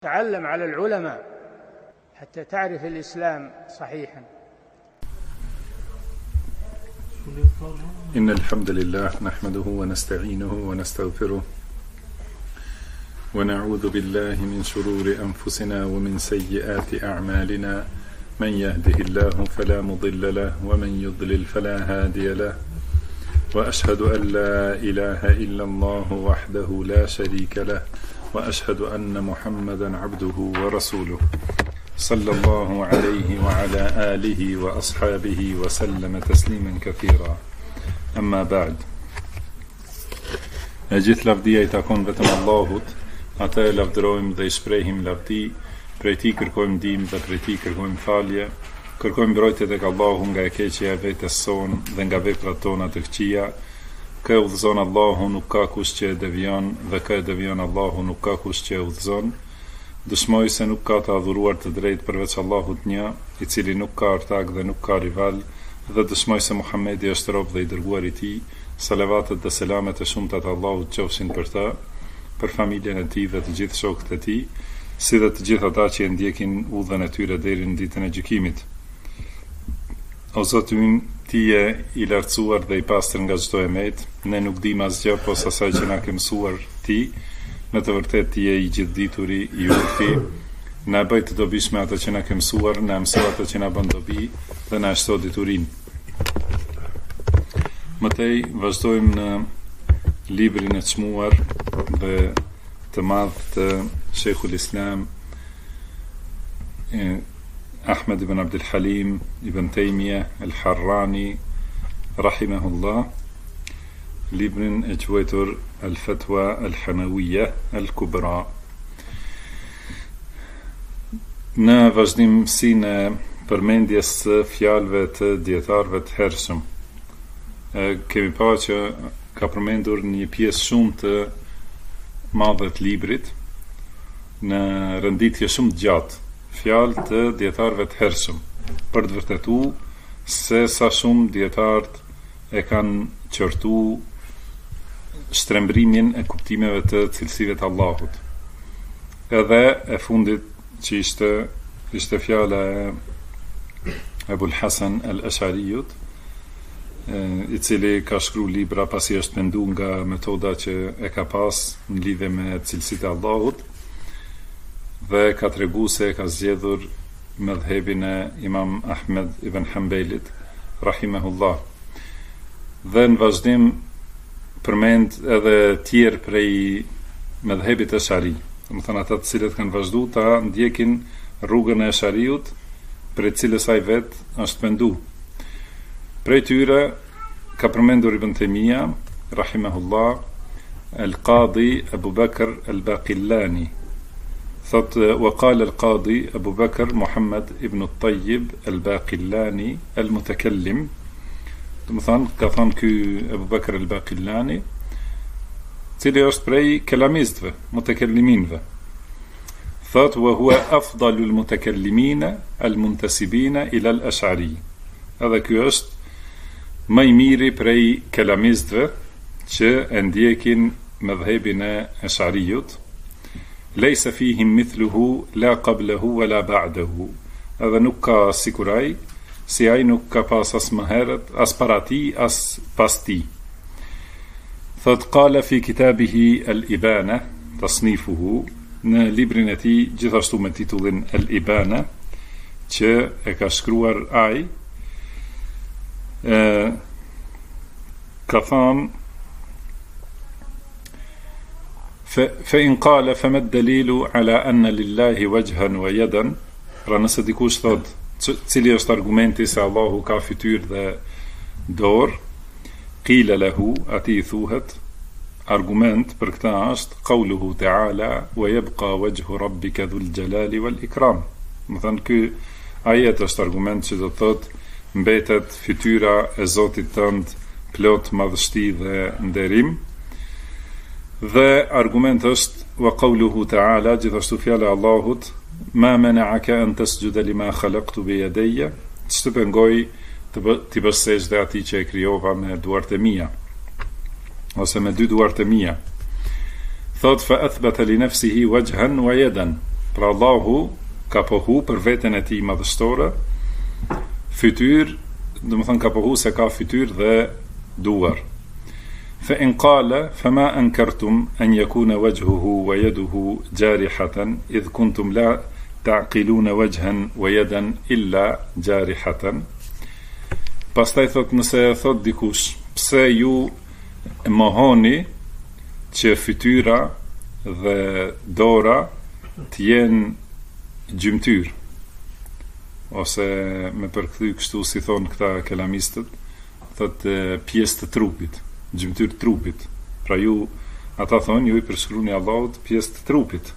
تعلم على العلماء حتى تعرف الإسلام صحيحا. إن الحمد لله نحمده ونستعينه ونستغفره ونعوذ بالله من شرور أنفسنا ومن سيئات أعمالنا من يهده الله فلا مضل له ومن يضلل فلا هادي له وأشهد أن لا إله إلا الله وحده لا شريك له وأشهد أن محمدا عبده ورسوله صلى الله عليه وعلى آله وأصحابه وسلم تسليما كثيرا. أما بعد. E gjithë lavdia I takon vetëm Allahut, atë e lavdërojmë dhe I shprehim lavdi, prej Tij kërkojmë ndihmë dhe prej Tij kërkojmë falje, kërkojmë mbrojtje tek Allahu nga e keqja e vetes son dhe nga veprat tona të këqija. Kë udhëzon Allahu nuk ka kush që e devion dhe kë e devion Allahu nuk ka kush që e udhëzon. Dëshmoj se nuk ka të adhuruar të drejtë përveç Allahut një, I cili nuk ka ortak dhe nuk ka rival, dhe dëshmoj se Muhamedi është rob dhe I dërguar I Tij. Salavatet dhe selamet e shumta të Allahut qofshin për ta, për familjen e tij dhe të gjithë shokët e tij, si dhe të gjithë ata që e ndjekin udhën e tyre deri në ditën e gjykimit. O Zoti ynë, Ti je I lartësuar dhe I pastër nga çdo emet, ne nuk dim asgjë posa asaj që na ke mësuar Ti, në të vërtetë Ti je I gjithdituri, I urti, na bëj të dobishme ato që na ke mësuar, na mëso ato që na bën dobi dhe na shto diturinë. Mëtej vazhdojmë në librin e çmuar dhe të madh të Sheikhul Islam Ahmed ibn Abdul Halim ibn Taymiyah al-Harrani rahimahullah, librin e quajtur Al-Fatwa al-Hamawiyya al-Kubra. Në vazhdimsinë e përmendjes së fjalëve të dietarëve të hershëm, kemi pa që ka përmendur një pjesë shumë të madhe të librit në renditje shumë të gjatë, fjalë të dietarëve të hershëm, për të vërtetuar se sa shumë dietarët e kanë qortu shtrembrimin e kuptimeve të cilësive të Allahut. Edhe e fundit që ishte fjala e Ebul Hasan al-Ash'ariyut, I cili ka shkruar libra pasi është menduar nga metoda që e ka pas në lidhje me cilësitë e Allahut, dhe ka treguar se ka zgjedhur mëdhëbin e Imam Ahmed ibn Hanbalit rahimahullah. Dhe në vazhdim përmend edhe tjerë prej mëdhëbit të Ash'ari, domethënë ata të cilët kanë vazhduar ta ndjekin rrugën e Ash'ariut, prej cilës ai vet është penduar. Prej tyre ka përmendur Ibn Taymiyah rahimahullah al-Qadi Abu Bakr al-Baqillani. Thot وقال القاضي أبو بكر محمد ابن الطيب الباقلاني المتكلم. Domethënë ka thënë ky Abu Bakr al-Baqillani, cili është prej kelamistëve, mutakelliminëve. Thot وهو أفضل المتكلمين المنتسبين إلى الأشعري. Edhe ky është më I miri prej kelamistëve që e ndjekin mëdhëbin e Ash'ariyut. Lejse fihim mithluhu la qablahu wala ba'dahu. Edhe nuk ka sikuraj, si ai nuk ka pas as më herët, as para tij, as pas tij. Thot qala fi kitabihi al-Ibana, tasnifuhu, në librin e tij gjithashtu me titullin al-Ibana, që e ka shkruar ai, ka thënë فإن قال فما الدليل على أن لله وجها ويدا. Pra nëse dikush thot cili është argumenti se Allahu ka fytyrë dhe dorë, qila lahu, ati I thuhet argument për këtë është qauluhu ta'ala wa yabqa wajhu rabbika dhul jalali wal ikram. Do të thënë ky ajet është argument që do të thotë mbetet fytyra e Zotit tënd plot madhështi dhe nderim. Dhe argument është wa qawluhu ta'ala, gjithashtu fjala e Allahut, ma mana'aka an tasjuda lima khalaqtu bi yadayya, ç'të pengoj të bësh sejdë atij që e krijova me duart e mia, ose me dy duart e mia. Thot fa athbata li nafsihi wajhan wa yadan, Pra Allahu ka pohu për veten e tij madhështore fytyr, do të thonë ka pohu se ka fytyr dhe duar. Fa in qala fama ankartum an yakuna wajhuhu wa yaduhu jarihatan idh kuntum la ta'qiluna wajhan wa yadan illa jarihatan. Pastaj thot, nëse thot dikush, pse ju mohoni që fytyra dhe dora të jenë gjymtyr, ose me përkthy kështu si thonë këta kelamistët, thot pjesë të trupit, gjymtyr të trupit. Pra ju, ata thonë, ju i përshkruni Allahut pjesë të trupit.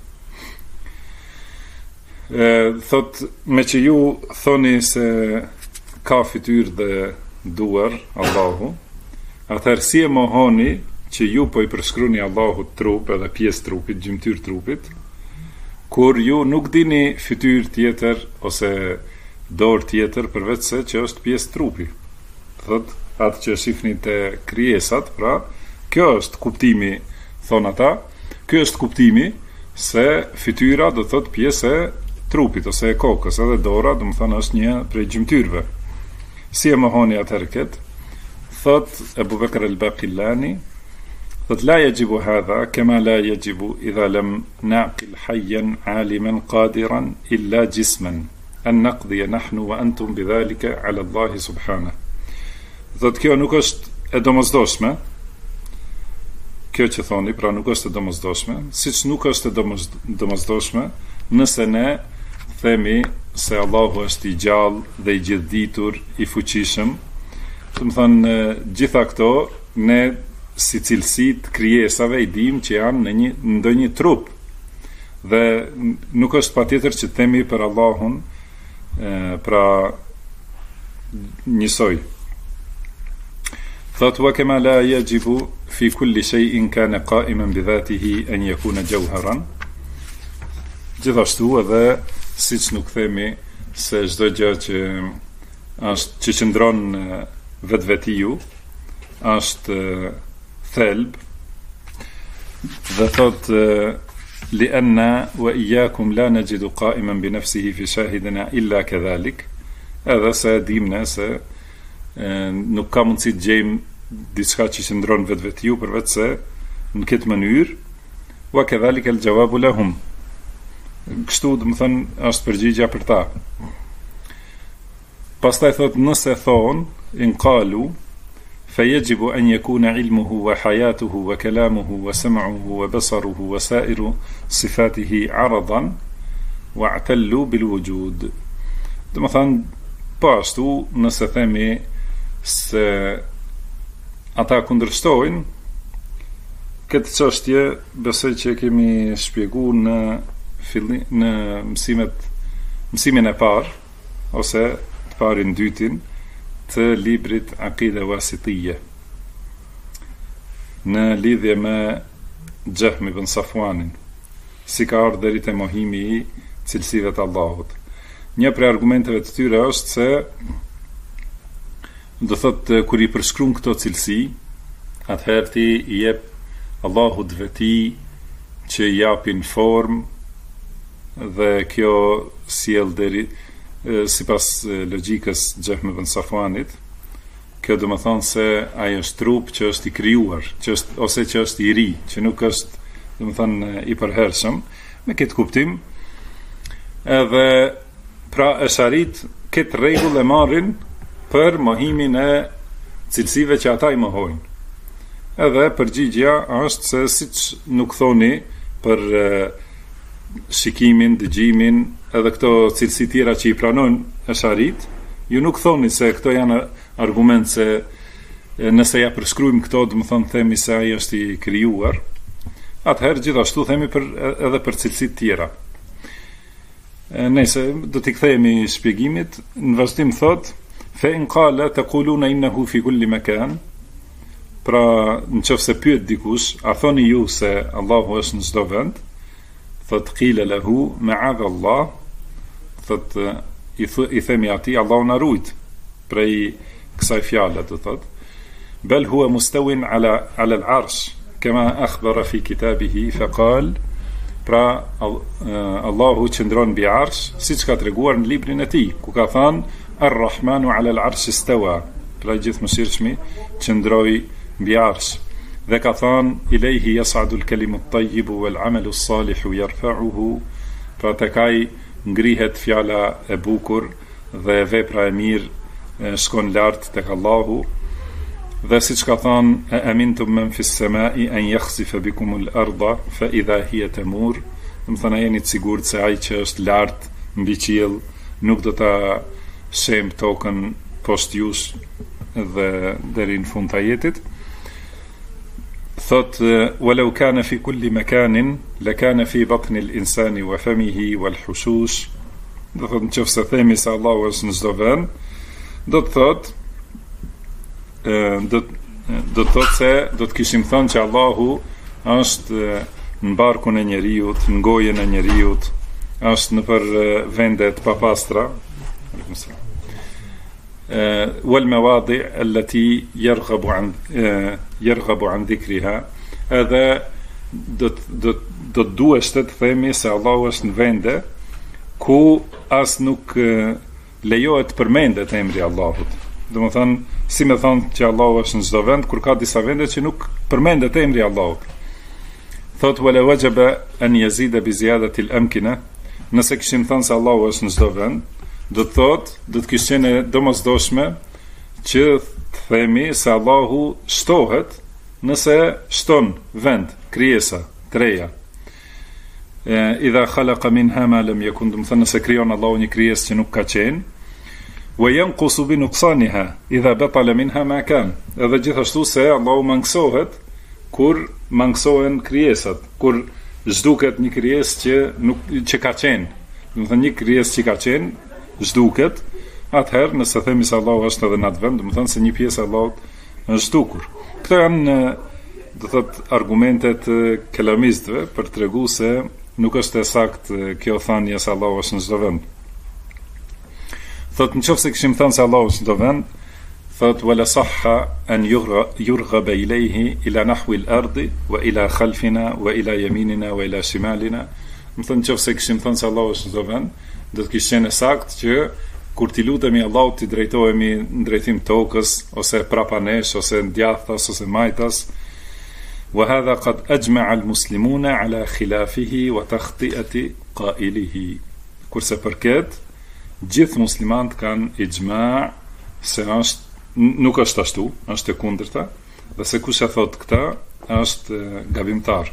Thot, me që ju thoni se ka fytyr dhe duar Allahu, atëherë si e mohoni që ju po i përshkruni Allahut trup edhe pjesë trupit, gjymtyr trupit, kur ju nuk dini fytyr tjetër ose dorë tjetër përveç se që është pjesë trupi. Thot, atë që shifni të krijesat, pra, kjo është kuptimi, thonë ata, kjo është kuptimi se fytyra do thot pjesë e trupit ose e kokës, edhe dora do më thonë është një prej gjymtyrve. Si e mohoni atëherë këtë? Thot Ebu Bekr al-Baqillani, thot la yajibu hadha kama la yajibu idha lam naqil hayyan aliman qadiran illa jisman an naqdiya nahnu wa antum bidhalika ala Allah subhanahu. Thot kjo nuk është e domosdoshme, kjo që thoni, pra nuk është e domosdoshme, siç nuk është e domosdoshme nëse ne themi se Allahu është i gjallë dhe i gjithditur, i fuqishëm. Do të thonë, gjitha këto ne si cilësit krijesave i dim që janë në ndonjë trup, dhe nuk është patjetër që themi për Allahun pra njësoj. Thot wa kama la yajibu fi kulli shay'in kana qa'iman bi dhatihi an yakuna jawharan. Gjithashtu edhe siç nuk themi se çdo gjë që është që qëndron vetvetiu është thelb, dhe thot lianna wa iyyakum la najidu qa'iman bi nafsihi fi shahidina illa kadhalik, edhe se dimne se nuk ka mundësi të gjejmë diçka që qëndron vetvetiu përveç se në këtë mënyrë, wa kadhalika al-jawabu lahum. Kështu do të thënë është përgjigja për ta. Pastaj thot, nëse thon in qalu فيجب أن يكون علمه وحياته وكلامه وسمعه وبصره وسائر صفاته عرضا واعتلوا بالوجود. Do të thënë, po ashtu nëse themi se ata kundërshtojnë këtë çështje, besoj që kemi shpjeguar në mësimin e parë ose të parin dytin të librit Aqida Wasitiyya në lidhje me Jahm ibn Safwanin, si ka ardhur deri te mohimi i cilësive të Allahut. Një prej argumenteve të tyre është se do thotë kur i përshkruan këto cilësi, atëherë ti i jep Allahut vetij që i japin formë dhe kjo sjell deri sipas logjikës Jahm ibn Safwanit, kjo do të thonë se ai është trup që është i krijuar, ose që është i ri, që nuk është, do të thonë, i përhershëm, me këtë kuptim. Edhe pra esharit këtë rregull e marrin për mohimin e cilësive që ata i mohojnë. Edhe përgjigjja është se siç nuk thoni për shikimin, dëgjimin, edhe këto cilësi tjera që i pranojnë esharit, ju nuk thoni se këto janë argument se nëse ja përshkruajmë këto, do të thonë themi se ai është i krijuar. Atëherë gjithashtu themi edhe për cilësit tjera. Nëse do t'i kthehemi shpjegimit, në vazhdim thot fa in qala taquluna innahu fi kulli makan. Pra, nëse pyet dikush, a thoni ju se Allahu është në çdo vend? Thot qila lahu ma'adha Allah. Thot i themi atij, Allahu na ruajt prej kësaj fjale, do thot bel huwa mustawin ala al-arsh kama akhbara fi kitabihi faqal Pra Allahu qëndron mbi arsh, siç ka treguar në librin e tij, ku ka thënë Ar-Rahmanu 'ala al-'arshi istawa. Pra gjithëmshirshmi qëndroi mbi arsh. Dhe ka thënë ilayhi yas'adu al-kalimu at-tayyibu wal-'amalu as-salihu yarfa'uhu. Pra tek ai ngrihet fjala e bukur dhe vepra e mirë shkon lart tek Allahu. Dhe siç ka thënë e amintum men fi s-samai an yakhsifa bikum al-ardha fa idha hiya tamur. Do të thonë jeni të sigurt se ai që është lart mbi qiell nuk do ta shem tokën poshtë jush dhe deri në fund të jetit. Thot walau kana fi kulli makanin lakana fi batni al-insani wa famihi wal hushush. Do thot nëse themi se Allahu është në çdo vend, do të thot do të thot se do të kishim thënë që Allahu është në barkun e njeriut, në gojën e njeriut, është në për vendet papastra, wal mawadi allati yarghabu an dhikriha. Edhe do të duhet të themi se Allahu është në vende ku as nuk lejohet përmendet emri i Allahut. Domethënë, si me thonë që Allahu është në çdo vend, kur ka disa vende që nuk përmendet emri i Allahut. Thot wala wajaba an yazida bi ziyadati al-amkina. Nëse kishim thënë se Allahu është në çdo vend, do të kishte qenë domosdoshme që të themi se Allahu shtohet nëse shton vend, krijesa, të reja. Idha khalaqa minha ma lam yakun, do të thonë nëse krijon Allahu një krijesë që nuk ka qenë, wa yanqusu bi nuqsaniha idha batala minha ma kan. Edhe gjithashtu se Allahu mangësohet kur mangësohen krijesat, kur zhduket një krijesë që ka qenë. Do të thonë një krijesë që ka qenë zhduket, atëherë nëse themi se Allahu është edhe në atë vend, do të thonë se një pjesë e Allahut është zhdukur. Këto janë do thot argumentet kelamistëve për tregu se nuk është e saktë kjo thënie se Allahu është në çdo vend. Thot nëse kishim thënë se Allahu është në çdo vend, thot wala sahha an yurghaba ilayhi ila nahwi al-ardi wa ila khalfina wa ila yaminina wa ila shimalina. Më thënë nëse kishim thënë se Allahu është në çdo vend, do të kishte qenë saktë që kur t'i lutemi Allahut t'i drejtohemi në drejtim tokës ose prapa nesh ose djathtas ose majtas. Wa hadha qad ajma'a al-muslimuna ala khilafihi wa takhti'ati qa'ilihi. Kurse përket gjithë muslimanët kanë ijma' se nuk është ashtu, është e kundërta, dhe se kush e thot këta është gabimtar.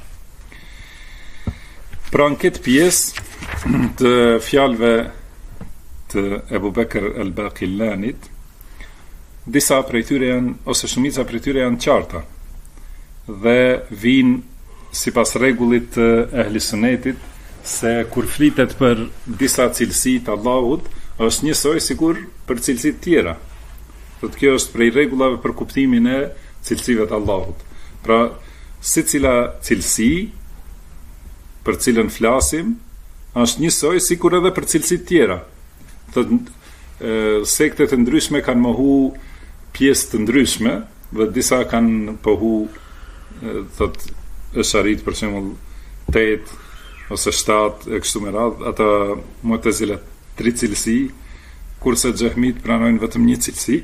Pra në këtë pjesë të fjalëve të Ebu Bekr al-Baqillanit, disa prej tyre janë, ose shumica prej tyre janë qarta, dhe vinë sipas rregullit të ehli sunetit se kur flitet për disa cilësi të Allahut, është njësoj sikur për cilësit tjera. Dhe kjo është prej rregullave për kuptimin e cilësive të Allahut. Pra, secila cilësi për cilën flasim është njësoj sikur edhe për cilësit tjera. Sektet e ndryshme kanë mohu pjesë të ndryshme dhe disa kanë pohu është arrit për shembull 8 ose 7 e kështu me radhë, ata Mu'tazilat 3 cilësi, kurse Xehmit pranojnë vetëm një cilësi.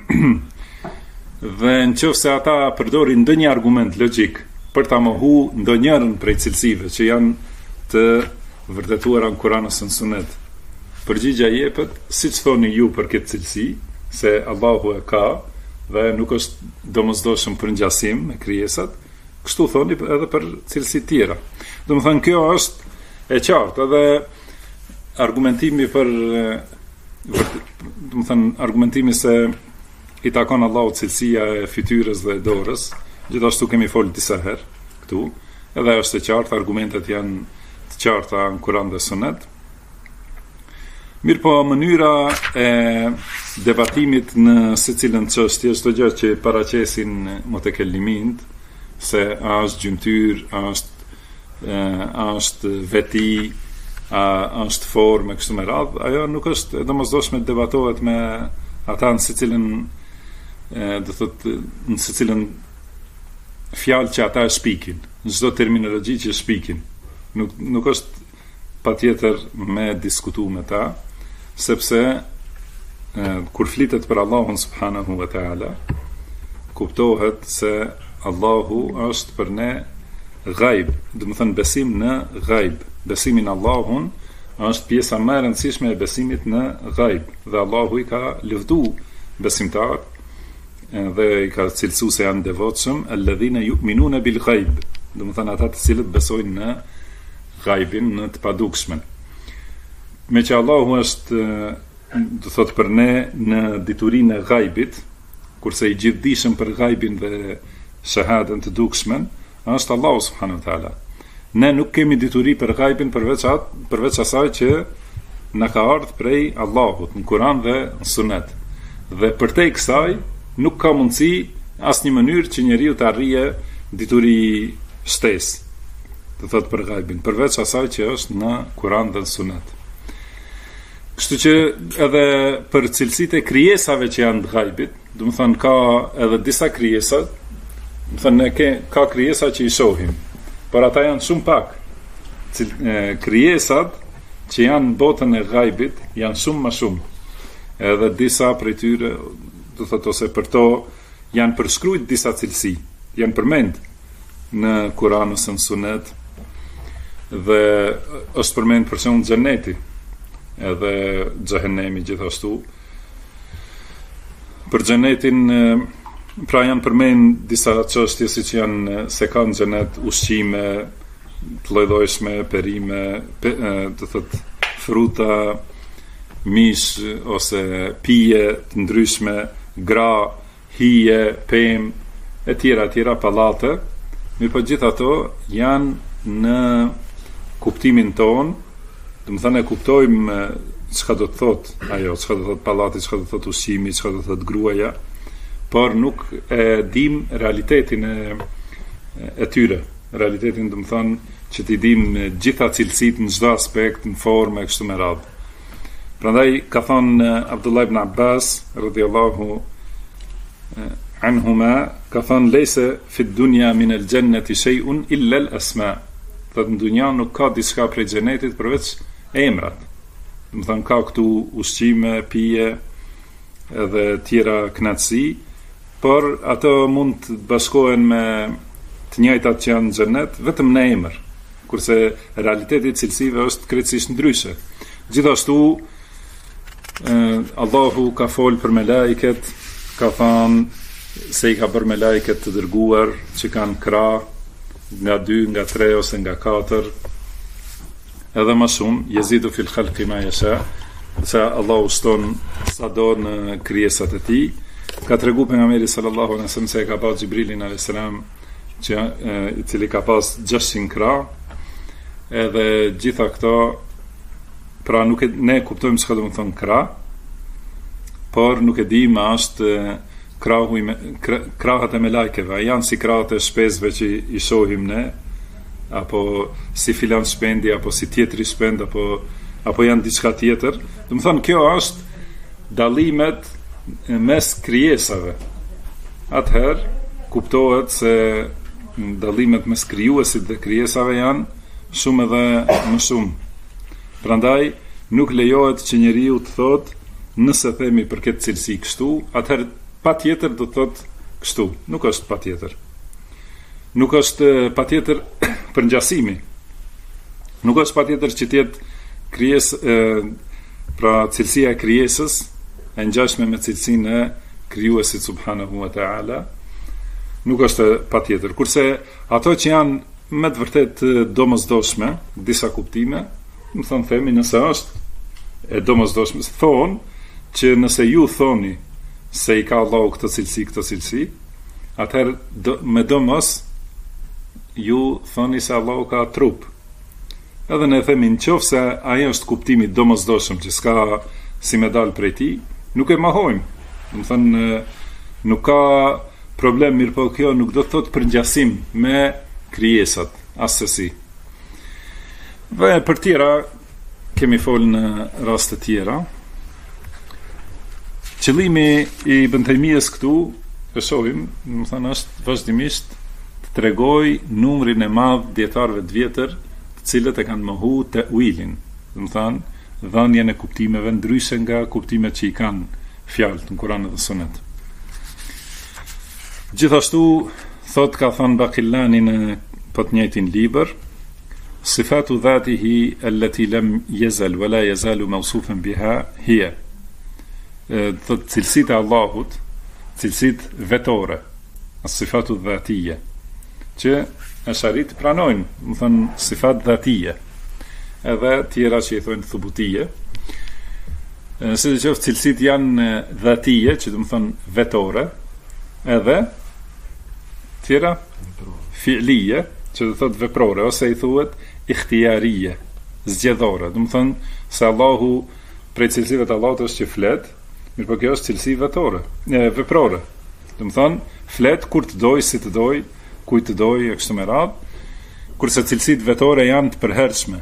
Dhe nëse ata përdorin ndonjë argument logjik për ta mohu ndonjërin prej cilësive që janë të vërtetuara në Kur'an ose në Sunet, përgjigja jepet siç thoni ju për këtë cilësi, se Allahu e ka dhe nuk është domosdoshëm për ngjasim me krijesat, kështu thoni edhe për cilësi tjera. Domethënë kjo është e qartë, edhe argumentimi për argumentimi se i takon Allahut cilësia e fytyrës dhe e dorës, gjithashtu kemi folë disa herë këtu, edhe është e qartë, argumentet janë të qarta në Kur'an dhe Sunet. Mirë po, mënyra e debatimit në secilën çështje, çdo gjë që paraqesin mutekellimint, se a është gjymtyr, a është veti, a është formë, kështu me radhë, ajo nuk është domosdoshme të debatohet me ata në secilën do thotë në secilën fjalë që ata e shpikin, në çdo terminologji që shpikin. Nuk është patjetër me diskutu me ta, sepse kur flitet për Allahun subhanahu wa ta'ala, kuptohet se Allahu është për ne ghaib, do të thënë besim në ghaib. Besimi në Allahun është pjesa më e rëndësishme e besimit në ghaib, dhe Allahu i ka lëvdu besimtarët dhe i ka cilësu se janë devotshëm, alladhina yu'minuna bil ghaib, do të thënë ata të cilët besojnë në ghaibin, në të padukshmen. Me që Allahu është, do thot për ne, në diturinë e ghaibit, kurse i gjithdijshëm për ghaibin dhe shahadën të dukshmen është Allahu subhanahu wa taala. Ne nuk kemi dituri për ghaibin përveç asaj që na ka ardhur prej Allahut në Kur'an dhe në Sunet. Dhe përtej kësaj nuk ka mundësi asnjë mënyrë që njeriu të arrijë dituri shtesë, do thot për ghaibin, përveç asaj që është në Kur'an dhe në Sunet. Kështu që edhe për cilësitë e krijesave që janë të ghaibit, do të thënë ka edhe disa krijesa, do të thënë ka krijesa që i shohim, por ata janë shumë pak. Krijesat që janë në botën e ghaibit janë shumë më shumë. Edhe disa prej tyre, do thotë, ose për to janë përshkruajtur disa cilësi, janë përmend në Kur'an ose në Sunet, dhe është përmend për shembull xheneti, edhe xhehenemi gjithashtu. Për xhenetin, pra janë përmend disa çështje siç janë se ka në xhenet ushqime të lloj-llojshme, perime, do thot fruta, mish ose pije të ndryshme, gra, hije, pemë, e tjera pallate. Mirë, gjithë ato janë në kuptimin ton, do të thënë e kuptojmë çka do të thot ajo, çka do të thot pallati, çka do të thot ushqimi, çka do të thot gruaja, por nuk e dim realitetin e tyre. Realitetin, do të thënë, që t'i dim gjitha cilësitë në çdo aspekt, në formë e kështu me radhë. Prandaj ka thënë Abdullah ibn Abbas radhiyallahu anhuma, ka thënë leysa fi dunya min al-jannati shay'un illa al-asma. Dhe në dunja nuk ka diçka prej xhenetit përveç emrat. Do të thënë ka këtu ushqime, pije edhe tjera kënaqësi, por ato mund të bashkohen me të njëjtat që janë në xhenet vetëm në emër, kurse realiteti i cilësive është krejtësisht ndryshe. Gjithashtu Allahu ka folë për melajket, ka thënë se i ka bërë melajket të dërguar që kanë krah, nga 2, nga 3 ose nga 4, edhe më shumë, jezidu fil khalqi ma yasha, se Allahu shton sa do në krijesat e tij. Ka tregu pejgamberi sallallahu alaihi wasallam se ka pas Xhibrilin alayhis salam, që i cili ka pas 600 krah, edhe gjitha këto, pra ne kuptojmë çka do të thonë krah, por nuk e dim a është krahët e melajkeve, a janë si krahët e shpesve që i shohim ne, apo si filan shpendi, apo si tjetri shpend, apo janë diçka tjetër. Do të thonë, kjo është dallimet mes krijesave. Atëherë kuptohet se dallimet mes krijuesit dhe krijesave janë shumë edhe më shumë. Prandaj nuk lejohet që njeriu të thotë, nëse themi për këtë cilësi kështu, atëherë patjetër do të thotë kështu. Nuk është patjetër. Nuk është patjetër për ngjasimi. Nuk është patjetër që të jetë krijesë, pra cilësia e krijesës e ngjashme me cilësinë e krijuesit subhanahu wa taala. Nuk është patjetër. Kurse ato që janë me të vërtet domosdoshme, disa kuptime, më thonë themi nëse është e domosdoshme, thonë që nëse ju thoni se i ka Allahu këtë cilësi, atëherë me domos ju thoni se Allahu ka trup. Edhe ne themi nëse ajo është kuptimi domosdoshëm që s'ka si me dal prej tij, nuk e mohojmë. Do të thënë nuk ka problem, mirë po kjo nuk do të thotë përngjasim me krijesat asesi. Dhe për tjera kemi folë në raste tjera. Qëllimi i Ibn Taymijes këtu, e shohim, do të thënë është vazhdimisht të tregoj numrin e madh dietarëve të vjetër, të cilët e kanë mohu ta'wilin, do të thonë dhënien e kuptimeve ndryshe nga kuptimet që I kanë fjalët në Kur'an dhe Sunet. Gjithashtu thot ka thënë Baqillani në po të njëjtin libër, sifatu dhatihi allati lam yazal wala yazalu mawsufan biha hiya. Thot cilësitë e Allahut, cilësitë vetore, as-sifatu dhatiyya, që asharit pranojnë, do të thonë sifat dhatiyya, edhe tjera që I thonë thubutije. Se që cilësit janë dhatije, që do të thonë vetore, edhe tjera fi'lije, që do thotë veprore, ose I thuhet ikhtijarije, zgjedhore. Do të thonë se Allahu prej cilësive të Allahut është që flet, mirë po kjo është cilësi vetore, veprore. Do të thonë flet kur të doj, si të doj, kujt të doj, e kështu me radhë, kurse cilësitë vetore janë të përhershme.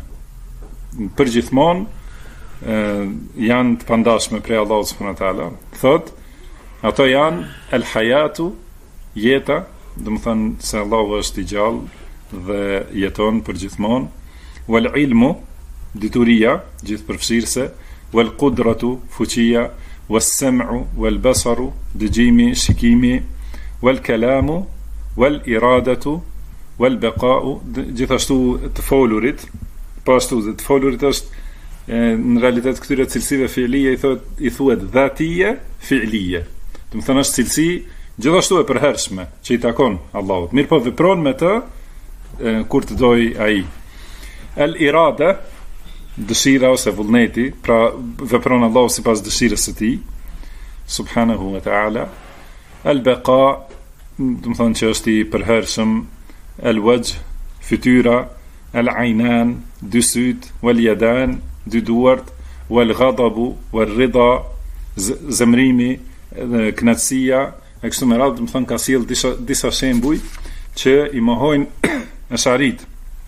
Përgjithmonë janë të pandashme prej Allahut subhanahu wa taala. Thot, ato janë el hayatu, jeta, do të thonë se Allahu është I gjallë dhe jeton përgjithmonë, wal ilmu, dituria, gjithëpërfshirëse, wal qudratu, fuqia, was sam'u, wal basaru, dëgjimi, shikimi, wal kalamu, wal iradatu, wal baqa'u, gjithashtu të folurit. Po ashtu të folurit është në realitet këtyre cilësive fi'lije I thuhet dhatije fi'lije. Do të thonë është cilësi gjithashtu e përhershme që I takon Allahut. Mirë po vepron me të kur të doj ai. El irada, dëshira ose vullneti, pra vepron Allahu sipas dëshirës së Tij subhanahu wa ta'ala. El baqa, do të thonë që është I përhershëm. El wajh, fytyra. El aynan, dy syt, wal yadan, dy duart, wal ghadabu, wal rida, zemrimi, knatësia, e kështu me radhë, do të thonë ka sjell disa shembuj që I mohojnë asharit.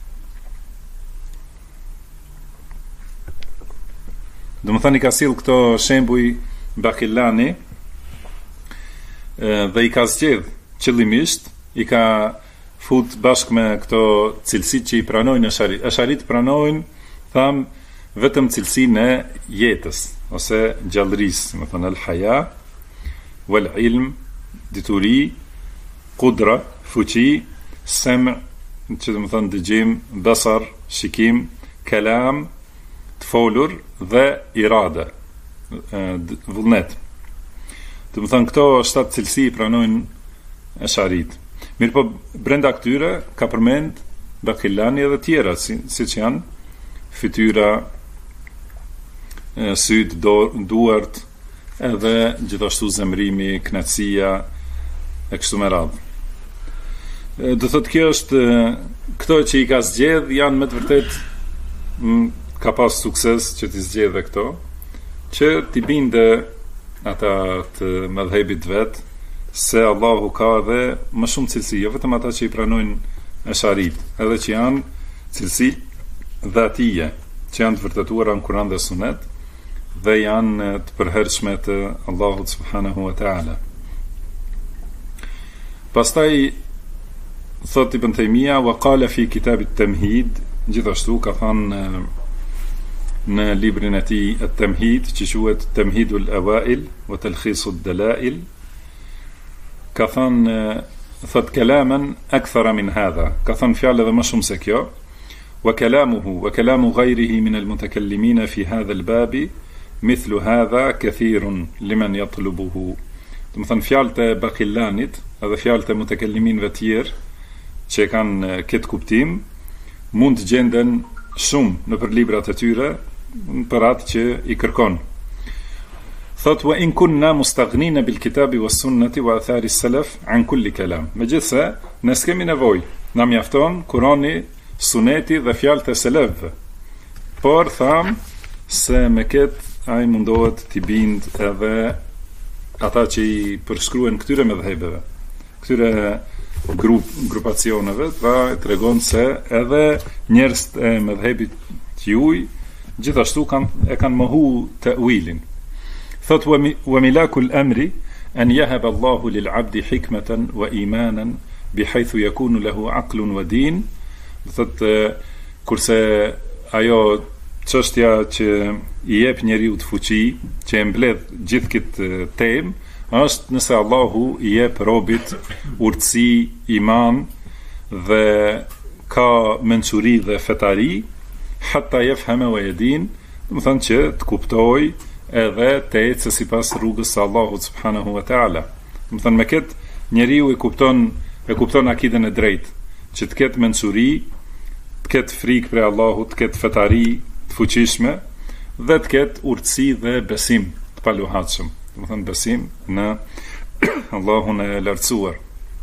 Do të thonë I ka sjell këto shembuj Baqillani dhe I ka zgjedh qëllimisht, I ka fut bashkë me këto cilësit që I pranojnë asharit. Asharit pranojnë, tham, vetëm cilësinë e jetës, ose gjallërisë, më thënë el-haya, wal ilm, dituri, qudra, fuqi, sem', që më thënë dëgjim, basar, shikim, kalam, të folur dhe irada, vullnet. Të më thënë këto 7 cilësi I pranojnë asharit. Mirë po, brenda këtyre ka përmend Baqillani edhe tjera, si që janë fytyra, syt, duart, edhe gjithashtu zemrimi, knatësia, e kështu me radhë. Do thotë kjo është, këto që I ka zgjedh janë me të vërtet ka pas sukses që t'i zgjedhe këto, që t'i binde ata të madhhebit vetë, se Allahu ka dhe më shumë cilësi, jo vetëm ata që I pranojnë asharit, edhe që janë cilësi dhatije, që janë të vërtetuara në Kur'an dhe Sunet, dhe janë të përhershme të Allahut subhanahu wa ta'ala. Pastaj thot Ibn Taymija, wa qala fi kitab at-tamhid, gjithashtu ka thënë në librin e tij at-tamhid, që quhet Tamhidul Awail wa Talkhisud Dalail, ka thënë, thot kalaman akthara min hadha, ka thënë fjalë edhe më shumë se kjo, wa kalamuhu wa kalamu ghayrihi min al-mutakallimin fi hadha al-babi mithlu hadha kathirun liman yatlubuhu. Do të thënë fjalët e Baqillanit edhe fjalët e mutakalliminëve të tjerë që kanë këtë kuptim mund të gjenden shumë nëpër librat e tyre për atë që I kërkon. Thot wa in kunna mustaghnina bil kitabi was sunnati wa athari salaf an kulli kalam. Megjithse ne s'kemi nevojë, na mjafton Kurani, Suneti dhe fjalët e selefëve. Por tham se me këtë ai mundohet t'i bind edhe ata që I përshkruajnë këtyre mëdhëbeve, këtyre grupacioneve, pra tregon se edhe njerëz e mëdhëbit të juaj gjithashtu kanë mohu ta'wilin. Thot wa milakul amri an yahab Allahu lil 'abdi hikmatan wa imanan bihaythu yakunu lahu aqlun wa din. Thot kurse ajo çështja që i jep njeriu të fuqi, që e mbledh gjithë këtë temë, është nëse Allahu i jep robit urtësi, iman dhe ka mençuri dhe fetari, hatta yefhama wa yadin, do të thonë që të kuptoj edhe të ecë sipas rrugës së Allahut subhanahu wa taala. Do të thonë me këtë njeriu e kupton akiden e drejtë, që të ketë mençuri, të ketë frikë për Allahut, të ketë fetari të fuqishme dhe të ketë urtësi dhe besim të paluhatshëm. Do të thonë besim në Allahun e lartësuar.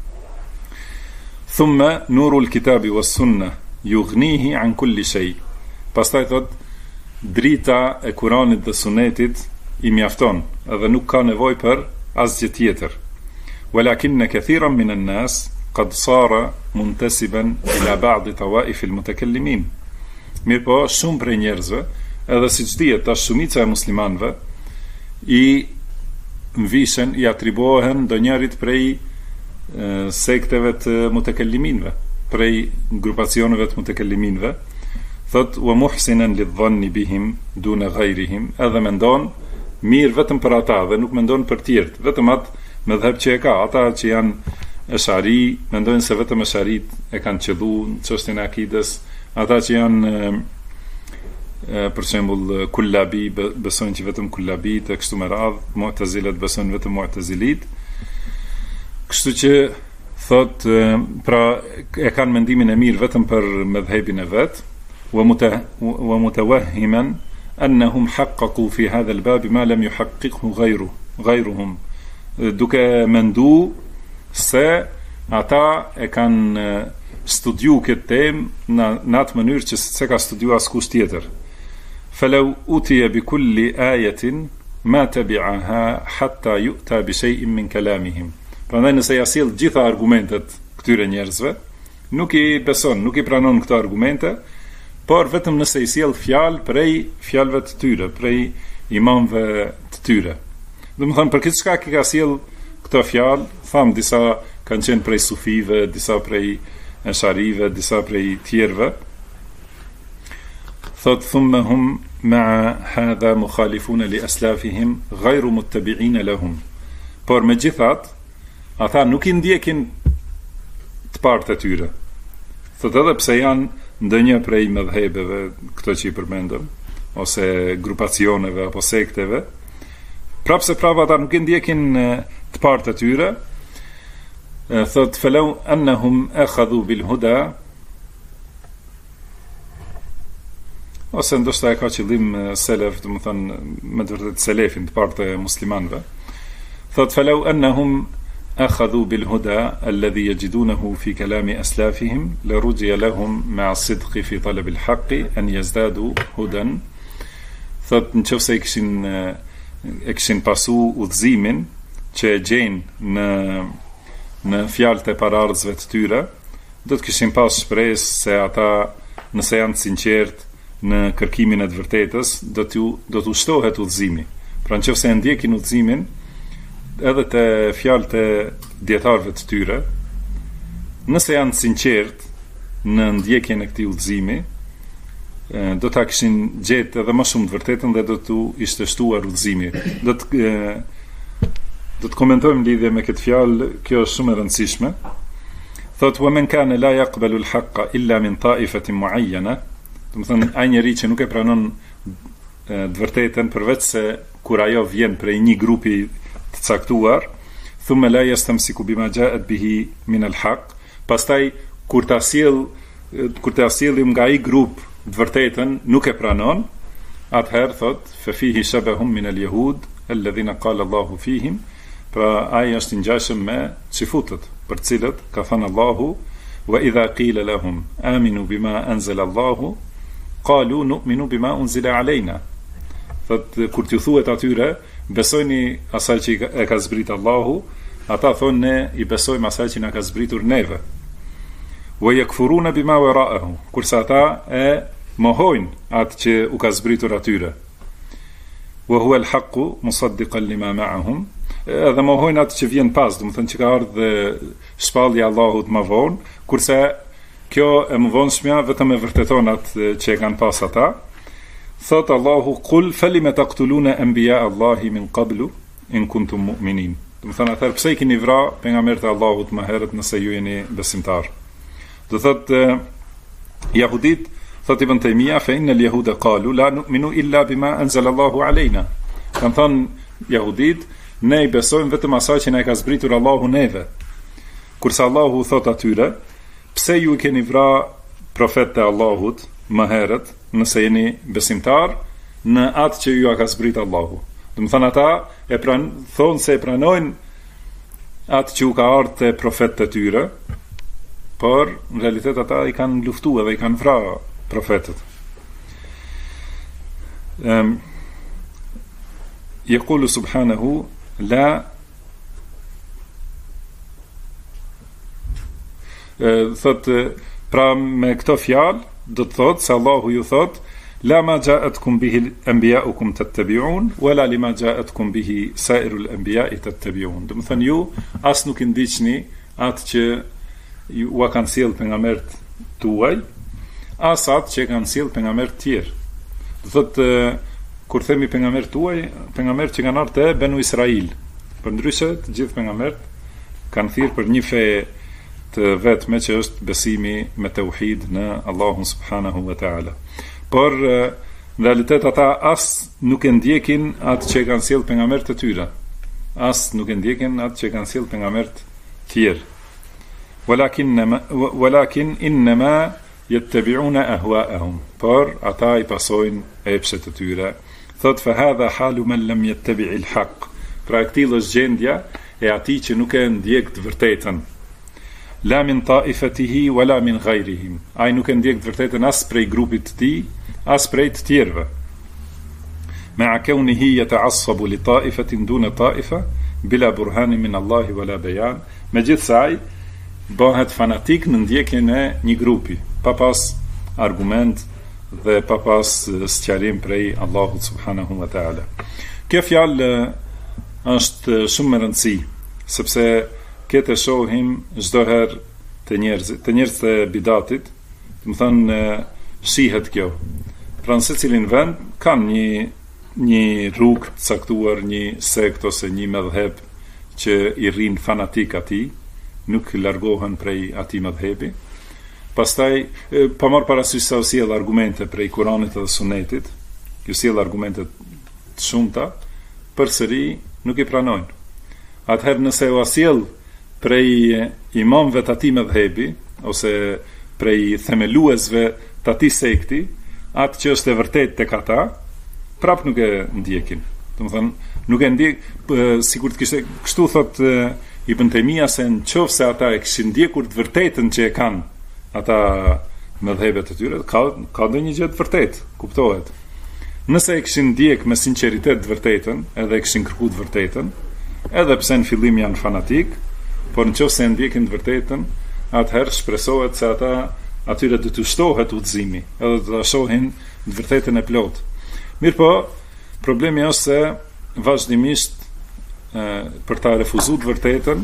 Thumma nurul kitabi was sunna yughnihi an kulli shay. Pastaj thot drita e Kuranit dhe Sunetit i mjafton, edhe nuk ka nevojë për asgjë tjetër. Walakinna kathiran min an-nas qad sara muntasiban ila ba'd tawaif al-mutakallimin. Mirpo shumë prej njerëzve, edhe siç dihet tash shumica e muslimanëve i mvisen, i atribuohen ndonjërit prej sekteve të mutakalliminëve, prej grupacioneve të mutakalliminëve. Thot wa muhsinan lidhanni bihim duna ghayrihim, edhe mendon mirë vetëm për ata dhe nuk mendon për tjerët, vetëm atë mëdhëp që e ka. Ata që janë eshari mendojnë se vetëm esharit e kanë qëllu në çështjen e akides, ata që janë për shembull kullabi besojnë që vetëm kullabit e kështu me radhë, mu'tazilet besojnë vetëm mu'tazilit. Kështu që thot pra e kanë mendimin e mirë vetëm për mëdhëbin e vet, wa mutawahhiman annahum haqqaqu fi hadha al-bab ma lam yuhaqqiqhu ghayruhum, duke mendu se ata e kanë studiu këtë temë në atë mënyrë që se ka studiu askush tjetër. Falau utiya bi kulli ayatin ma tabi'aha hatta yu'ta bi shay'in min kalamihim. Prandaj nëse ja sjell gjitha argumentet këtyre njerëzve, nuk i beson, nuk i pranon këto argumente, por vetëm nëse i sjell fjalë prej fjalëve të tyre, prej imamëve të tyre. Domethënë për këtë shkak i ka sjell këto fjalë, tham disa kanë qenë prej sufive, disa prej esharive, disa prej tjerëve. Thot thumma hum ma'a hadha mukhalifun li aslafihim ghayru muttabi'in lahum. Por megjithatë, ata nuk i ndjekin të partë e tyre. Thot edhe pse janë ndonjë prej mëdhëbeve, këto që i përmendëm, ose grupacioneve apo sekteve, prapse ata nuk i ndjekin të partë e tyre. Thot falau annahum akhadhu bil huda, ose ndoshta e ka qëllim selef, do të thonë me të vërtetë selefin, të partë e muslimanëve. Thot falau annahum أخذوا بالهدى الذي يجدونه في كلام أسلافهم لرجي لهم مع الصدق في طلب الحق أن يزدادوا هدى. Thot në qofse e kishin pasu udhëzimin që e gjenë në fjalët e paraardhësve të tyre, do të kishin pas shpresë se ata, nëse janë të sinqertë në kërkimin e të vërtetës, do të ushtohet udhëzimi. Pra në qofse e ndjekin udhëzimin edhe të fjalët e dietarëve të tyre, nëse janë sinqertë në ndjekjen e këtij udhëzimi, do ta kishin gjetë edhe më shumë të vërtetën dhe do t'u ishte shtuar udhëzimi. Do të komentojmë lidhje me këtë fjalë, kjo është shumë e rëndësishme. Thot wa man kana la yaqbalu al-haqqa illa min ta'ifatin mu'ayyana, do të thonë ai njeriu që nuk e pranon të vërtetën përveç se kur ajo vjen prej një grupi të caktuar, thumma la yastamsiku bima ja'at bihi min al-haq, pastaj kur ta sjellim nga ai grup të vërtetën nuk e pranon, atëherë thot fa fihi shabahum min al-yahud alladhina qala Allahu fihim, pra ai është i ngjashëm me çifutët, për cilët ka thënë Allahu wa idha qila lahum aminu bima anzala Allahu qalu nu'minu bima unzila alayna. Thot kur t'ju thuhet atyre besojni asaj që e ka zbrit Allahu, ata thonë ne i besojmë asaj që na ka zbritur neve. Wa yakfuruna bima wara'ahu, kurse ata e mohojnë atë që u ka zbritur atyre. Wa huwa al-haqqu musaddiqan lima ma'ahum, edhe mohojnë atë që vjen pas, do të thënë që ka ardhur shpallja e Allahut më vonë, kurse kjo e mëvonshmja vetëm e vërteton atë që e kanë pas ata. Thot Allahu, "Qul falima taqtuluna anbiya Allahi min qablu in kuntum mu'minin." Do të thonë atëherë pse I keni vrarë pejgamberët e Allahut më herët nëse ju jeni besimtar. Do thotë Jahudit, thot Ibn Taymija, fa inna al-yahuda qalu la nu'minu illa bima anzala Allahu alayna. Kan thënë Jahudit, ne I besojmë vetëm asaj që na ka zbritur Allahu neve. Kurse Allahu thot atyre, pse ju keni vrarë profetët e Allahut më herët nëse jeni besimtar në atë që ju ka zbrit Allahu. Do të thonë ata thonë se e pranojnë atë që u ka ardhur te profetët e tyre, por në realitet ata I kanë luftuar dhe I kanë vrarë profetët. Yaqulu subhanahu la thot pra me këto fjalë do të thot se Allahu ju thot la ma ja'atkum bihi al-anbiya'ukum tattabi'un wala lima ja'atkum bihi sa'irul anbiya'i tattabi'un. Do të thënë ju as nuk I ndiqni atë që ju kanë sjell pejgamberët tuaj, as atë që kanë sjell pejgamberët tjerë. Do thotë kur themi pejgamberët tuaj, pejgamberët që kanë ardhur te Benu Israil. Përndryshe të gjithë pejgamberët kanë thirrë për një fe të vetme që është besimi me tauhid në Allahun subhanahu wa taala. Por në realitet ata as nuk e ndjekin atë që kanë sjell pejgamberët e tyre. As nuk e ndjekin atë që kanë sjell pejgamberët tjerë. Walakin innama yattabi'una ahwa'ahum. Por ata I pasojnë epshet e tyre. Thot fa hadha halu man lam yattabi' al-haq. Pra këtij është gjendja e atij që nuk e ndjek të vërtetën. La min ta'ifatihi wala min ghayrihim. Ai nuk e ndjek të vërtetën as prej grupit të tij, as prej të tjerëve. Ma'a kawnihi yata'assabu li ta'ifatin duna ta'ifa bila burhanin min Allahi wala bayan. Megjithëse bëhet fanatik në ndjekjen e një grupi, pa pas argument dhe pa pas sqarim prej Allahut subhanahu wa taala. Kjo fjalë është shumë e rëndësishme, sepse këtë shohim çdo herë te njerëzit e bidatit, do të thonë shihet kjo. Pra në secilin vend kanë një rrugë të caktuar, një sekt ose një medhheb që I rrin fanatik atij, nuk largohen prej atij medhhebi. Pastaj pa marr parasysh se sjell argumente prej Kuranit dhe Sunetit, ju sjell argumente të shumta, përsëri nuk I pranojnë. Atëherë nëse u sjell prej imamëve të atij medhhebi ose prej themeluesve të atij sekti, atë që është e vërtetë tek ata, prap nuk e ndjekin. Domethënë, nuk e ndjek, sikur të kishte kështu thot Ibn Taymija se nëse ata e kishin ndjekur të vërtetën që e kanë ata medhhebet e tyre, ka ndonjë gjë të vërtetë, kuptohet. Nëse e kishin ndjek me sinqeritet të vërtetën, edhe e kishin kërkuar të vërtetën, edhe pse në fillim janë fanatik, por nëse e ndjekin të vërtetën, atëherë shpresohet se ata atyre do t'u shtohet udhëzimi, edhe do ta shohin të vërtetën e plotë. Mirpo, problemi është se vazhdimisht për ta refuzuar të vërtetën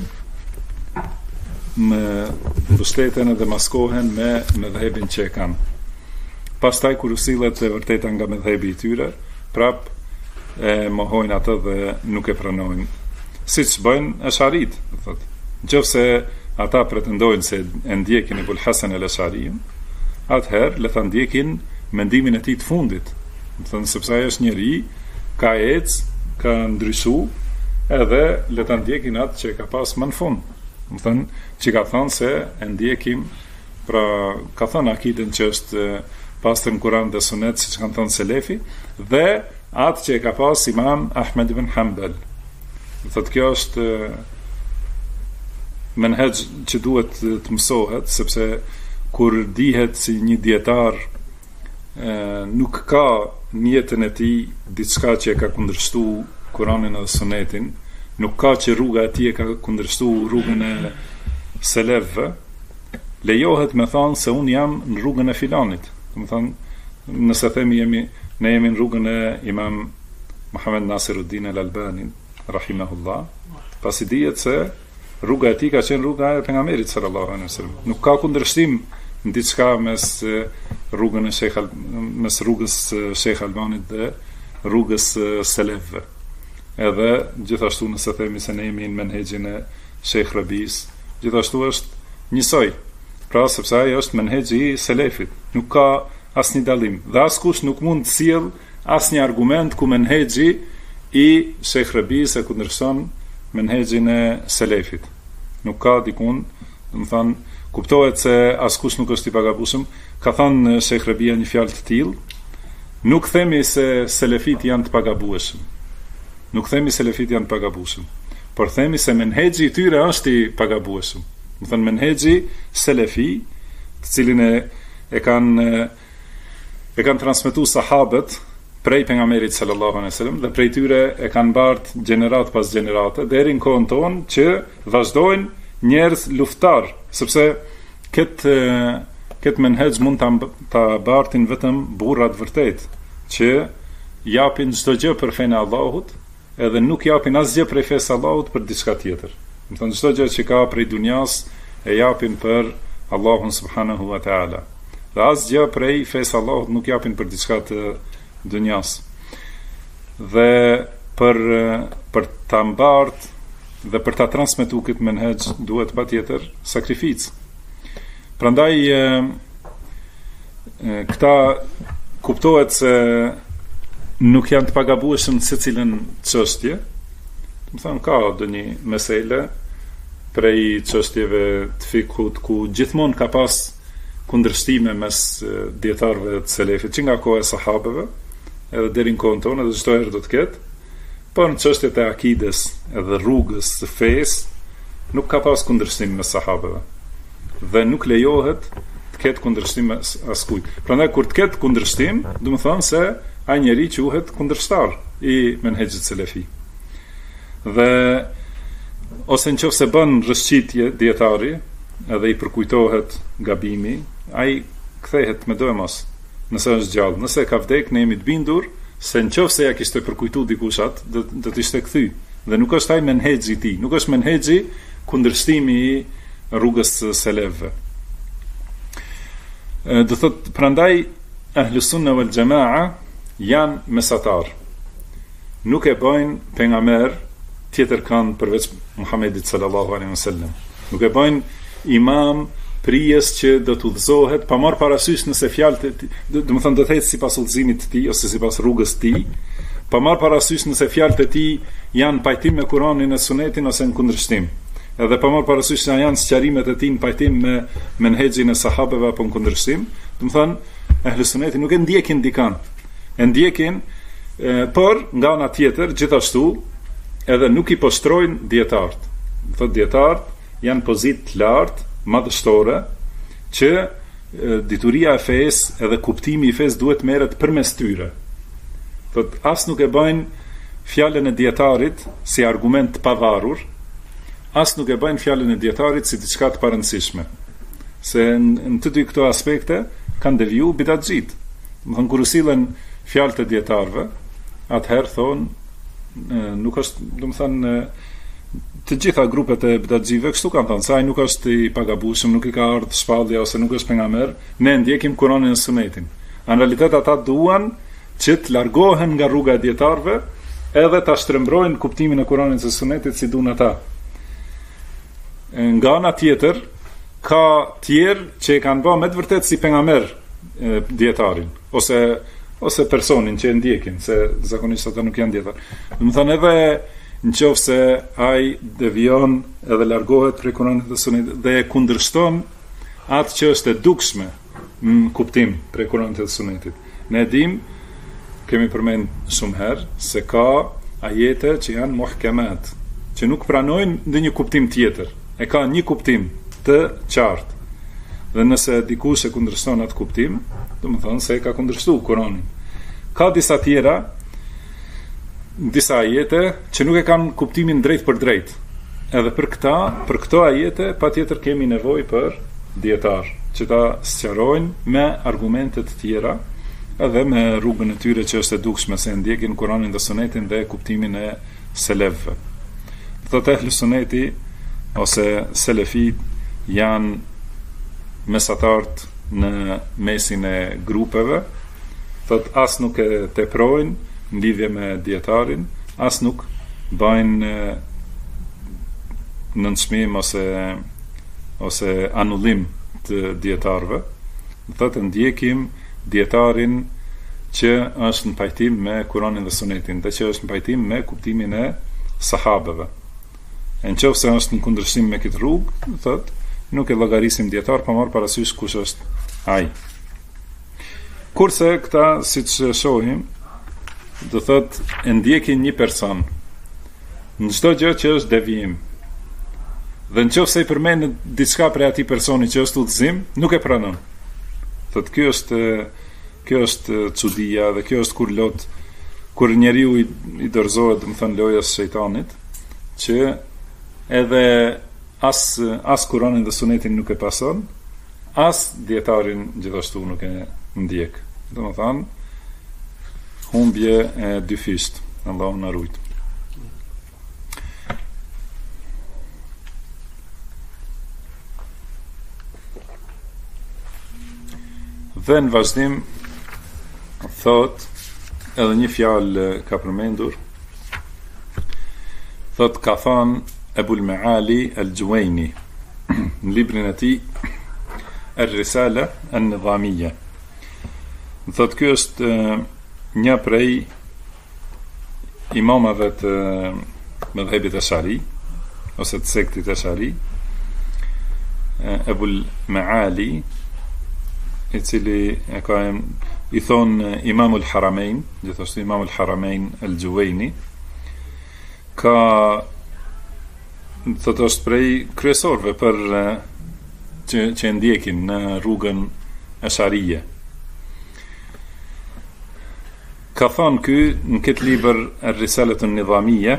më mbështeten edhe maskohen me medhhebin që e kanë. Pastaj kur u sillet e vërteta nga medhhebi I tyre, prap e mohojnë atë dhe nuk e pranojnë. Siç bëjnë Asharit, thotë. Nëse ata pretendojnë se e ndjekin Ibul Hasan al-Ashariun, atëherë le ta ndjekin mendimin e tij të fundit. Do të thonë sepse ai është njeri, ka ka ndryshuar, edhe le ta ndjekin atë që ka pas më në fund. Do të thonë që ka thënë se e ndjekim, pra ka thënë akiden që është pastër në Kur'an dhe Sunet, siç kanë thënë selefi, dhe atë që e ka pas Imam Ahmed ibn Hanbal. Do thotë kjo është menhej që duhet të mësohet, sepse kur dihet si një dietar nuk ka në jetën e tij diçka që e ka kundërshtuar Kur'anin dhe Sunetin, nuk ka që rruga e tij e ka kundërshtuar rrugën e selefëve, lejohet me thonë se unë jam në rrugën e filanit. Do të thonë, nëse themi ne jemi në rrugën e Imam Muhammed Nasiruddin al-Albani rahimahullah, pasi dihet se rruga e tij ka qenë rruga e pejgamberit sallallahu alaihi wasallam. Nuk ka kundërshtim diçka mes rrugës Sheikh Albanit dhe rrugës selefëve. Edhe gjithashtu nëse themi se ne jemi në menhexhin e Sheikh Rabis, gjithashtu është njësoj. Pra sepse ai është menhexhi i selefit, nuk ka asnjë dallim. Dhe askush nuk mund të sjell asnjë argument ku menhexhi i Sheikh Rabis e kundërshton menhexhin e selefit. Nuk ka dikun, do të thonë, kuptohet se askush nuk është i pagabueshëm. Ka thënë Sheikh Rabia një fjalë të tillë, nuk themi se selefit janë të pagabueshëm. Nuk themi selefit janë të pagabueshëm, por themi se menhexhi i tyre është i pagabueshëm. Do thënë menhexhi selefi, të cilin e kanë transmetuar sahabët prej pejgamberit sallallahu alaihi wasallam dhe prej tyre e kanë bardh gjenerat pas gjenerate deri në kohën tonë që vazhdojnë njerëz luftar, sepse këtë menhexh mund ta bartin vetëm burrat vërtet, që japin çdo gjë për fenë e Allahut, edhe nuk japin asgjë prej fesë Allahut për diçka tjetër. Do thonë çdo gjë që ka prej dunjas e japin për Allahun subhanahu wa taala. Dhe asgjë prej fesë Allahut nuk japin për diçka të dunjas. Dhe për ta mbart dhe për ta transmetuar këtë menhexh duhet patjetër sakrificë. Prandaj këta kuptohet se nuk janë të pagabueshëm në secilën çështje. Do të thonë ka ndonjë mesele prej çështjeve të fikut ku gjithmonë ka pas kundërshtime mes dietarëve të selefit, që nga koha e sahabeve edhe deri në kohën tonë, edhe çdo herë do të ketë. Por në çështjet e akides edhe rrugës së fesë nuk ka pas kundërshtim mes sahabeve. Dhe nuk lejohet të ketë kundërshtim mes askujt. Prandaj kur të ketë kundërshtim, do të thonë se ai njeri quhet kundërshtar i menhexhit selefi. Dhe ose nëse bën rrëshqitje dietari, edhe i përkujtohet gabimi, ai kthehet me dëmos. Nëse është gjallë, nëse ka vdek, ne jemi të bindur se nëse ja kishte përkujtuar dikush atë, do të ishte kthy. Dhe nuk është ai menhexhi i tij, nuk është menhexhi kundërshtimi i rrugës së selefëve. Do thot prandaj Ahlus Sunna wal Jamaa janë mesatar. Nuk e bëjnë pejgamber tjetër kanë përveç Muhamedit sallallahu alaihi wasallam. Nuk e bëjnë imam prijes që do të udhëzohet pa marrë parasysh nëse fjalët e tij, do të thonë do të thëtë sipas udhëzimit të tij ose sipas rrugës së tij, pa marrë parasysh nëse fjalët e tij janë pajtim me Kur'anin e Sunetin ose në kundërshtim. Edhe pa marrë parasysh se janë sqarimet e tij në pajtim me menhexhin e sahabeve apo në kundërshtim, do të thonë Ahlus Sunneti nuk e ndjekin dikan. E ndjekin, por nga ana tjetër gjithashtu edhe nuk i poshtrojnë dietarët. Do thotë dietarët janë pozitë të lartë madhështore që dituria e fesë edhe kuptimi i fesë duhet merret përmes tyre. Thot as nuk e bëjnë fjalën e dietarit si argument të pavarur, as nuk e bëjnë fjalën e dietarit si diçka të parëndësishme. Se në të dy këto aspekte kanë deviju bidatxhit. Do të kur sillen fjalët e dietarëve, atëherë thonë nuk është, do të thonë të gjitha grupet e bidatxhive kështu kanë thënë, se ai nuk është i pagabueshëm, nuk i ka ardhur shpallja ose nuk është pejgamber, ne ndjekim Kur'anin e Sunetin. Në realitet ata duan që të largohen nga rruga e dietarëve edhe ta shtrembrojnë kuptimin e Kur'anit dhe Sunetit si duan ata. Nga ana tjetër ka tjerë që e kanë bërë me të vërtetë si pejgamber dietarin ose personin që e ndjekin, se zakonisht ata nuk janë dietar. Do të thonë edhe nëse ai devion edhe largohet prej Kuranit dhe Sunetit dhe e kundërshton atë që është e dukshme në kuptim prej Kuranit dhe Sunetit. Ne dim, kemi përmend shumë herë, se ka ajete që janë muhkemat, që nuk pranojnë ndonjë kuptim tjetër. E ka një kuptim të qartë. Dhe nëse dikush e kundërshton atë kuptim, do të thonë se e ka kundërshtuar Kuranin. Ka disa tjera, disa ajete që nuk e kanë kuptimin drejt për drejt. Edhe për këto ajete patjetër kemi nevojë për dietar që ta sqarojnë me argumente të tjera, edhe me rrugën e tyre që është e dukshme, se ndjekin Kur'anin dhe Sunetin dhe kuptimin e selefëve. Thotë Ahlus Sunneti ose selefit janë mesatartë në mesin e grupeve, thot as nuk e teprojnë në lidhje me dietarin, as nuk bëjnë nënçmim ose anullim të dietarëve. Thot ndjekim dietarin që është në pajtim me Kur'anin dhe Sunetin, dhe që është në pajtim me kuptimin e sahabeve. Nëse është në kundërshtim me këtë rrugë, thot, nuk e llogarisim dietar pa marrë parasysh kush është ai. Kurse këta, siç shohim, do thot e ndjekin një person në çdo gjë që është devijim. Dhe nëse i përmend diçka për atij personi që është udhëzim, nuk e pranon. Thot kjo është çudia dhe kjo është kur njeriu i dorëzohet, domethënë lojës së shejtanit, që edhe as Kur'anin dhe Sunetin nuk e pason, as dietarin gjithashtu nuk e ndjek. Domethënë humbje e dyfisht. Allahu na ruaj. Dhe në vazhdim thot edhe një fjalë ka përmendur, thot ka thënë Ebul Maali al-Juwayni në librin e tij Ar-Risala an-Nidhamiyya. Thot ky është një prej imamave të mëdhëbit Ash'ari ose të sektit Ash'ari, Ebul Maali, i cili i thon Imamul Haramain, gjithashtu Imamul Haramain al-Juwayni, ka thot është prej kryesorëve për që ndjekin në rrugën Ash'arije. Ka thonë ky në këtë libër Ar-Risalatu an-Nidhamiyya,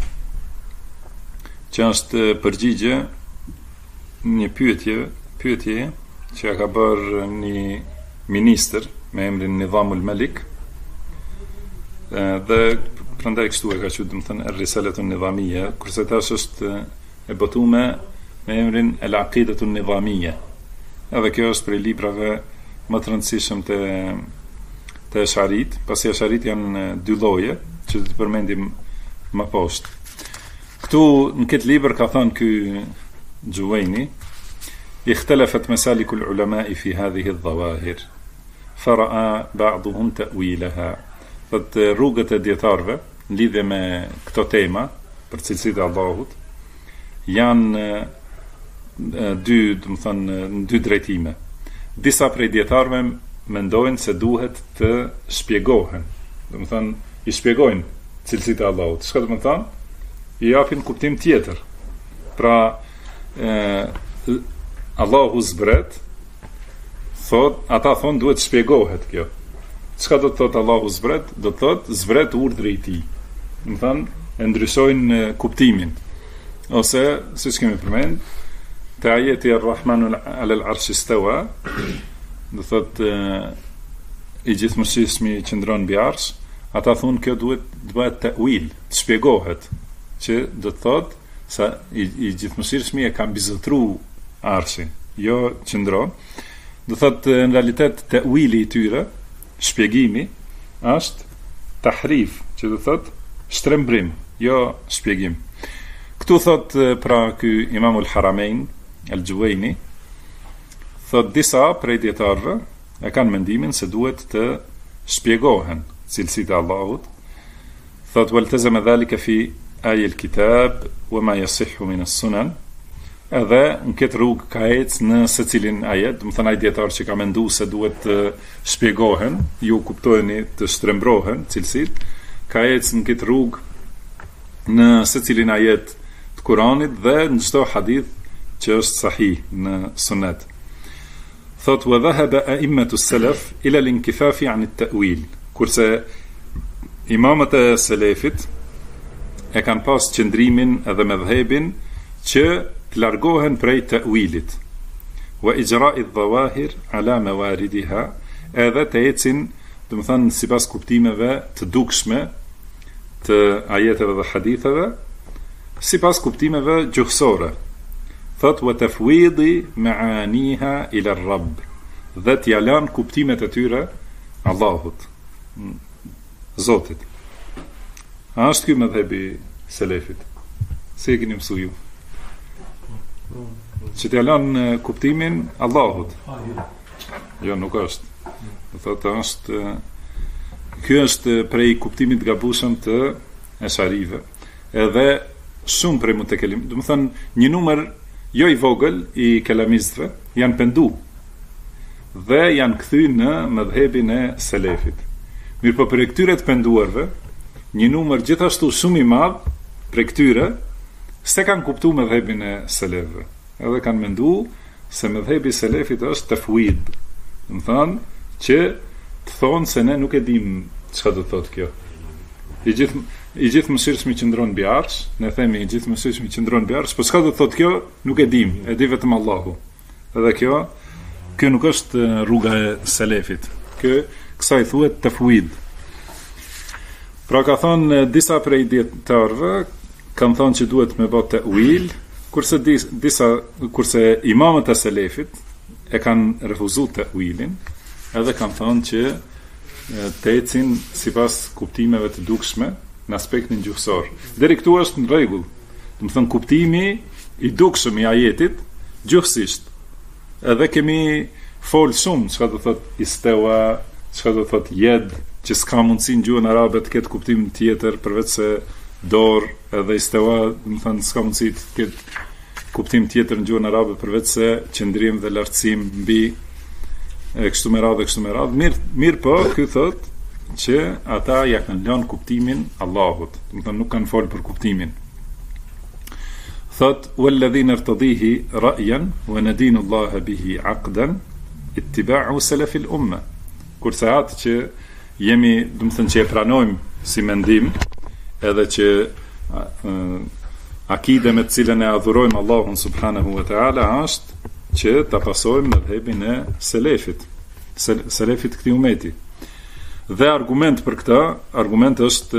që është përgjigje një pyetje që ka bërë një ministër me emrin Nidhamul Malik, dhe prandaj kështu e ka thënë, domethënë Ar-Risalatu an-Nidhamiyya, kurse tash është e botuar me emrin Al-Aqidatu an-Nidhamiyya. Edhe kjo është prej librave më të rëndësishëm të Ash'arit, pasi Ash'arit janë dy lloje, që të përmendim më poshtë. Këtu në këtë libër ka thënë ky Juwayni: اختلفت مسالك العلماء في هذه الظواهر فرأى بعضهم تأويلها. Thot rrugët e dietarëve në lidhje me këto tema për cilësitë e Allahut janë dy drejtime. Disa prej dietarëve mendojnë se duhet të shpjegohen. Domethënë i shpjegojnë cilësitë e Allahut. Çka do të thonë? I japin kuptim tjetër. Pra Allahu zbret, ata thonë duhet shpjegohet kjo. Çka do të thotë Allahu zbret? Do të thotë zbret urdhri i tij. Do të thonë e ndryshojnë kuptimin. Ose siç kemi përmend, te ajeti Ar-Rahmanu 'ala al-'arshi istawa, do të thotë i gjithëmshirshmi qëndron mbi arsh, ata thonë kjo duhet të bëhet ta'wil, të shpjegohet, që do të thotë sa i gjithëmshirshmi e ka mbizotruar arshin, jo qëndron. Do thotë në realitet ta'wili i tyre, shpjegimi, është tahrif, që do thotë shtrembrim, jo shpjegim. Këtu thotë pra ky Imamul Haramain al-Juwayni, thotë disa prej dietarëve e kanë mendimin se duhet të shpjegohen cilësitë e Allahut. Thotë waltazama dhalika fi ayil kitab wa ma yasihhu min as-sunan. Edhe në këtë rrugë ka ecë në secilin ajet, do të thënë ai dietar që ka menduar se duhet të shpjegohen, ju kuptojeni të shtrembrohen cilësitë, ka ecë në këtë rrugë në secilin ajet të Kuranit dhe në çdo hadith që është sahih në sunet. Thot wa dhahaba a'immatu as-salaf ila al-inkifaf 'an at-ta'wil. Kurse imamët e selefit e kanë pas qëndrimin edhe medhhebin që të largohen prej ta'wilit, wa ijra'i adh-dhawahir 'ala mawaridiha, edhe të ecin, do të thënë sipas kuptimeve të dukshme të ajeteve dhe haditheve, sipas kuptimeve gjuhësore. Thot wa tafwidi ma'aniha ila ar-rabb, dhe t'ja lan kuptimet e tyre Allahut, Zotit. A është ky mëdhëbi selefit? Si e keni mësu ju? Që t'ja lan kuptimin Allahut. Jo, nuk është. Do thotë është ky është prej kuptimit të gabueshëm të Esharive. Edhe shumë prej mutekelim, do të thënë një numër jo i vogël i kelamistëve janë pendu dhe janë kthy në mëdhëbin e selefit. Mirë po për këtyre të penduarve, një numër gjithashtu shumë i madh për këtyre se kanë kuptuar mëdhëbin e selefëve. Edhe kanë menduar se mëdhëbi i selefit është tafwid. Do të thonë që të thonë se ne nuk e dim çfarë do të thotë kjo. I gjithë mësirshmi qëndron mbi arsh, ne themi i gjithë mësirshmi qëndron mbi arsh, po çka do të thotë kjo nuk e dim, e di vetëm Allahu. Edhe kjo nuk është rruga e selefit. Kësaj thuhet tafwid. Pra ka thonë disa prej dietarëve kanë thonë që duhet me bë ta'wil, kurse imamët e selefit e kanë refuzuar ta'wilin, edhe kanë thonë që të ecin sipas kuptimeve të dukshme në aspektin gjuhësor. Deri këtu është në rregull. Do të thënë kuptimi i dukshëm i ajetit gjuhësisht. Edhe kemi fol shumë çka do thot istewa, çka do thot yed, që s'ka mundësi në gjuhën arabe të ketë kuptim tjetër përveç se dorë, edhe istewa, do të thënë s'ka mundësi të ketë kuptim tjetër në gjuhën arabe përveç se qëndrim dhe lartësim mbi kështu me radhë. Mirë po, ky thot që ata ja kanë lënë kuptimin Allahut, do të thënë nuk kanë folë për kuptimin. Thot walladhina irtadihi ra'yan wa nadinu Allah bihi 'aqdan ittiba'u salaf al-umma. Kurse atë që jemi, do të thënë që e pranojmë si mendim, edhe që akide me të cilën e adhurojmë Allahun subhanahu wa ta'ala është që ta pasojmë mëdhëbin e selefit këtij umeti. Dhe argument për këtë, argument është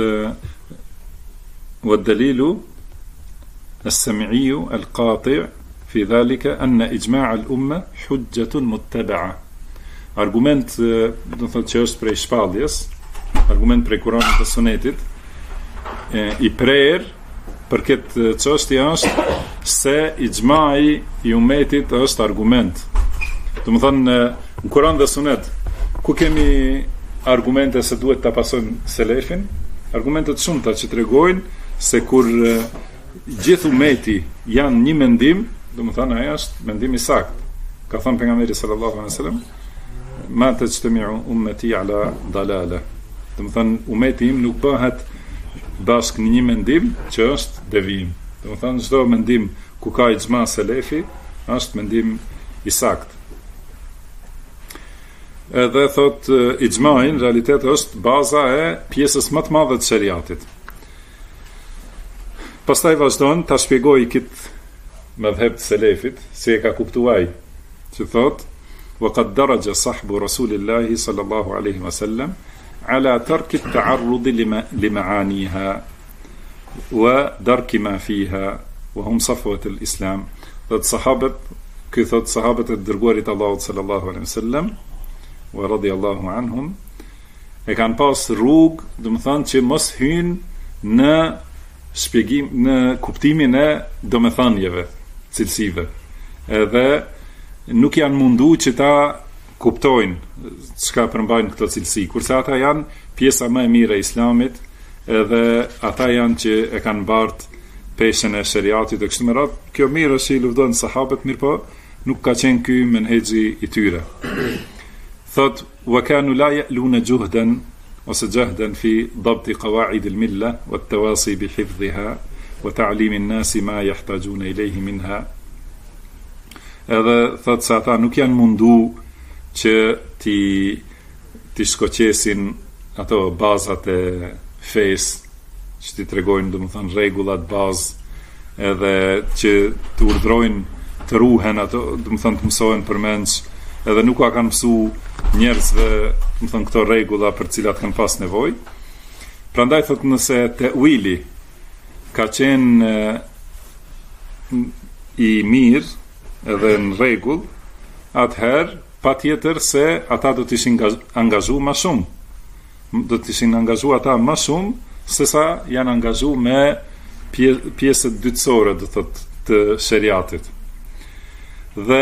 والدليل السمعي القاطع في ذلك أن إجماع الأمة حجة متبعة. Argument, do të thotë që është prej shpalljes, argument prej Kuranit dhe Sunetit, i prerë për këtë çështje është se ixhmai i umetit është argument. Do të thonë në Kuran dhe Sunet, ku kemi argumente se duhet ta pasojmë selefin, argumentet shumëta që tregojnë se kur gjithë umeti janë një mendim, do të thonë ai është mendim i saktë. Ka thënë pejgamberi sallallahu alaihi wasallam, ma tajtami'u ummati ala dalala. Do të thonë umeti im nuk bëhet bashkë në një mendim që është devijim. Do të thonë çdo mendim ku ka ixhma selefi është mendim i saktë. Edhe thot ixhmai në realitet është baza e pjesës më të madhe të shariatit. Pastaj vazhdon ta shpjegoj këtë mëdhëb të selefit, si e ka kuptuar, që thot وقد درج صحب رسول الله صلى الله عليه وسلم على ترك التعرض لمعانيها ودرك ما فيها وهم صفوة الإسلام. Thot sahabët e dërguarit Allahut sallallahu alaihi wasallam wa radiyallahu anhum e kanë pas rrugë, do të thonë që mos hyjnë në shpjegim, në kuptimin e domethënieve, cilësive. Edhe nuk janë mundu që ta kuptojnë çka përmbajnë këto cilësi, kurse ata janë pjesa më e mirë e Islamit, edhe ata janë që e kanë bart peshën e shariatit e kështu me radhë. Kjo mirë është që i luftojnë sahabët, mirë po nuk ka qenë ky menhexhi i tyre. Thot wa kanu la ya'luna juhdan ose jahdan fi dabt qawaid al-milla wa at-tawasi bi hifdhiha wa ta'lim an-nas ma yahtajuna ilayhi minha. Edhe thot se ata nuk janë mundu që ti shkoqesin ato bazat e fesë, që ti tregojnë, do të thonë, rregullat bazë, edhe që të urdhrojnë të ruhen ato, do të thonë të mësohen përmendsh, edhe nuk ka kanë mësu njerëzve, do të thonë, këto rregulla për të cilat kanë pas nevojë. Prandaj thot nëse ta'wili ka qenë i mirë edhe në rregull, atëherë patjetër se ata do të ishin angazhu më shumë. Do të ishin angazhu ata më shumë se sa janë angazhu me pjesët dytësore, do thotë, të sheriatit. Dhe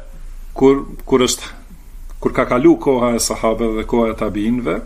kur ka kalu koha e sahabeve dhe koha e tabiinëve,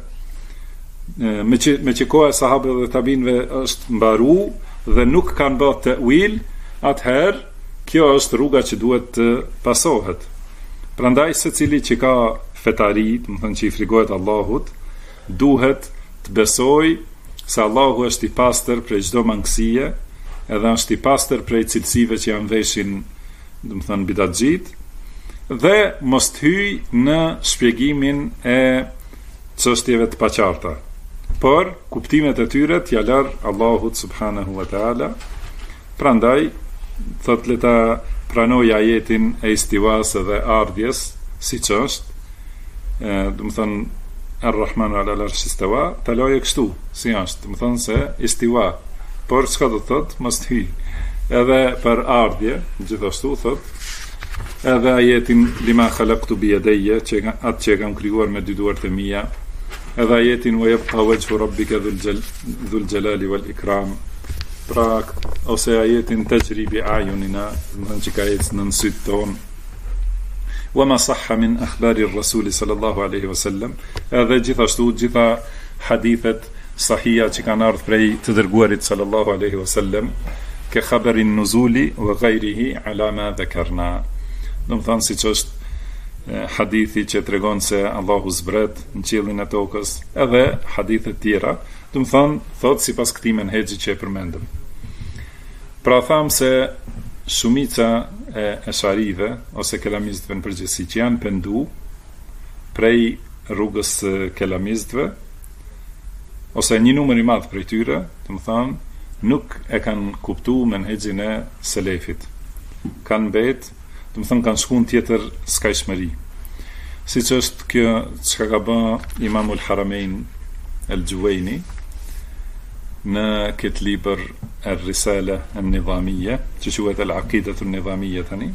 me që koha e sahabeve dhe tabiinëve është mbaru dhe nuk kanë bërë ta'wil, atëherë kjo është rruga që duhet të pasohet. Prandaj secili që ka fetari, do të thonë që i frigohet Allahut, duhet të besoj se Allahu është i pastër prej çdo mangësie, edhe është i pastër prej cilësive që janë veshin, do të thonë, bidatxhit, dhe mos të hyj në shpjegimin e çështjeve të paqarta, por kuptimet e tyre t'ia lër Allahut subhanahu wa taala. Prandaj thot le ta pranoj ajetin e istiwas dhe ardhjes siç është, do të thonë Ar-Rahmanu ala al-arshi istawa, ta lojë kështu si është, do të thonë se istiwa, por çka do thot mos të hyj. Edhe për ardhje gjithashtu thot edhe ajetin lima khalaqtu bi yadayya, atë që kam krijuar me dy duart e mia, edhe ajetin wa yabqa wajhu rabbika dhul jalali wal ikram, pra ose ajetin tajribi ayunina, do të ka ecë në syt ton, wa ma sahha min akhbari ar-rasul sallallahu alaihi wasallam, edhe gjithashtu gjitha hadithet sahia që kanë ardhur prej të dërguarit sallallahu alaihi wasallam, ke khabarin nuzuli wa ghayrihi ala ma dhakarna. Do të thonë siç është hadithi që tregon se Allahu zbret në qiellin e tokës, edhe hadithe tjera, do të thonë thot sipas këtij menhexhi që e përmendëm. Pra tham se shumica e esharive ose kelamistëve në përgjithësi që janë pendu prej rrugës kelamistëve, ose një numër i madh prej tyre, do të thonë, nuk e kanë kuptuar menhexhin e selefit. Kanë mbet, do të thonë kanë shkuar tjetër skajshmëri. Siç është kjo çka ka bën Imamul Haramein el-Juwayni në këtë libër Ar-Risala an-Nidhamiyya, që quhet Al-Aqidatu an-Nidhamiyya tani.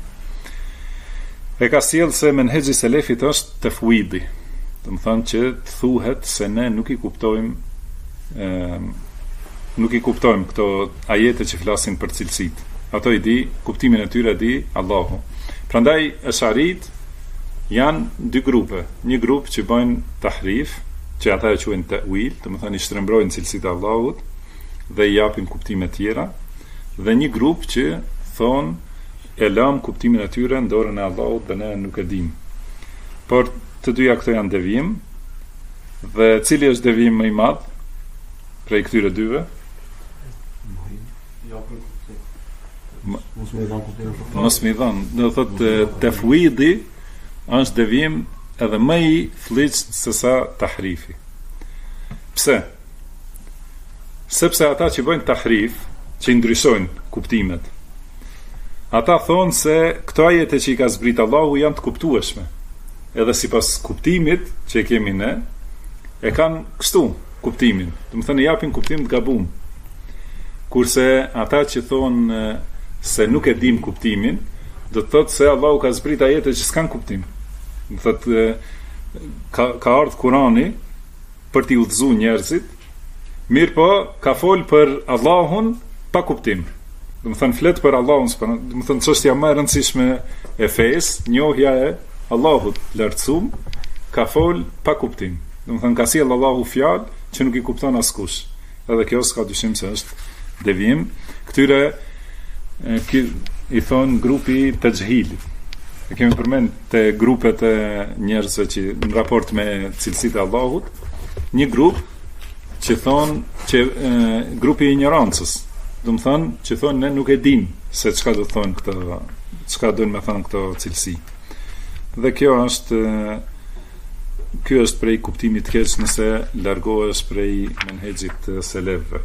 E ka sjell se menhexhi selefit është tafwidi. Do të thonë që të thuhet se ne nuk i kuptojmë këto ajete që flasin për cilësit. Ato i di, kuptimin e tyre di Allahu. Prandaj esharit janë dy grupe. Një grup që bëjnë tahrif, që ata e quajnë ta'wil, do të thonë i shtrembrojnë cilësitë e Allahut dhe i japin kuptime tjera, dhe një grup që thonë e lëm kuptimin e tyre në dorën e Allahut dhe ne nuk e dim. Por të dyja këto janë devijim, dhe cili është devijim më i madh prej këtyre dyve? Mos më dhon, do thotë tafwidi është devijim edhe më i thliçt se sa tahrifi. Pse? Sepse ata që bëjnë tahrif, që ndryshojnë kuptimet, ata thonë se këto ajete që i ka zbrit Allahu janë të kuptueshme, edhe sipas kuptimit që e kemi ne, e kanë kështu kuptimin, do të thënë japin kuptim të gabum. Kurse ata që thonë se nuk e dim kuptimin, do të thotë se Allahu ka zbrit ajete që s'kan kuptim. Do të thotë ka ardhur Kurani për t'i udhëzuar njerëzit, mirë po ka fol për Allahun pa kuptim. Do të thënë flet për Allahun, do të thënë çështja më e rëndësishme e fesë, njohja e Allahut lartësuar, ka fol pa kuptim. Do të thënë ka sjell Allahu fjalë që nuk i kupton askush. Edhe kjo s'ka dyshim se është devijim. Këtyre i thon grupi të xhilit. E kemi përmend te grupet e njerëzve që në raport me cilësitë e Allahut, një grup që thon që grupi i ignorancës, do të thonë që thonë ne nuk e dim se çka do të thonë këto, çka do të thonë këto cilësi. Dhe kjo është prej kuptimit të keq nëse largohesh prej menhexhit të selefëve.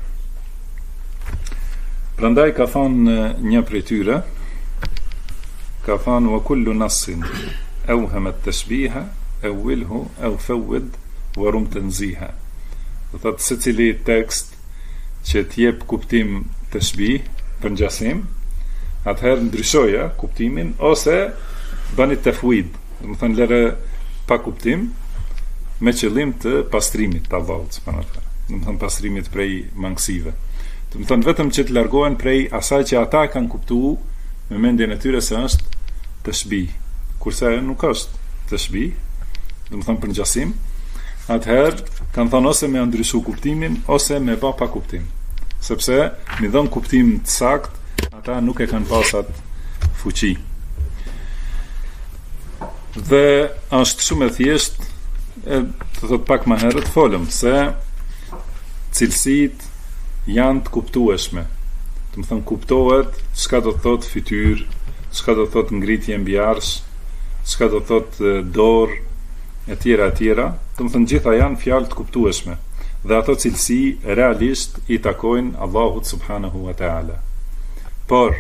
Prandaj ka thonë një prej tyre, ka thonë wa kullu nassin awhama at-tashbiha awwilhu aw fawwid wa rum tanziha. Do thotë secili tekst që t'jep kuptim tashbih për ngjasim, atëherë ndryshoja kuptimin ose bani tafwid, do të thonë lëre pa kuptim, me qëllim të pastrimit të Allahut subhanahu wa taala. Do të thonë pastrimit prej mangësive. Do të thonë vetëm që të largohen prej asaj që ata kanë kuptuar me mendjen e tyre se është të shbi, kurse nuk është të shbi, do të thonë për ngjasim. Atëherë kanë thonë ose me ndryshu kuptimin ose me bë pa kuptim, sepse me dhën kuptim të sakt ata nuk e kanë pasat fuqi. Dhe është shumë e thjesht, të thot pak më herët folëm se cilësit janë të kuptueshme. Do të thonë kuptohet çka do të thot fytyr, çka do të thot ngritje mbi arsh, çka do të thot dorë, e tjera. Do të thonë gjitha janë fjalë të kuptueshme. Dhe ato cilësi realisht i takojnë Allahut subhanahu wa taala. Por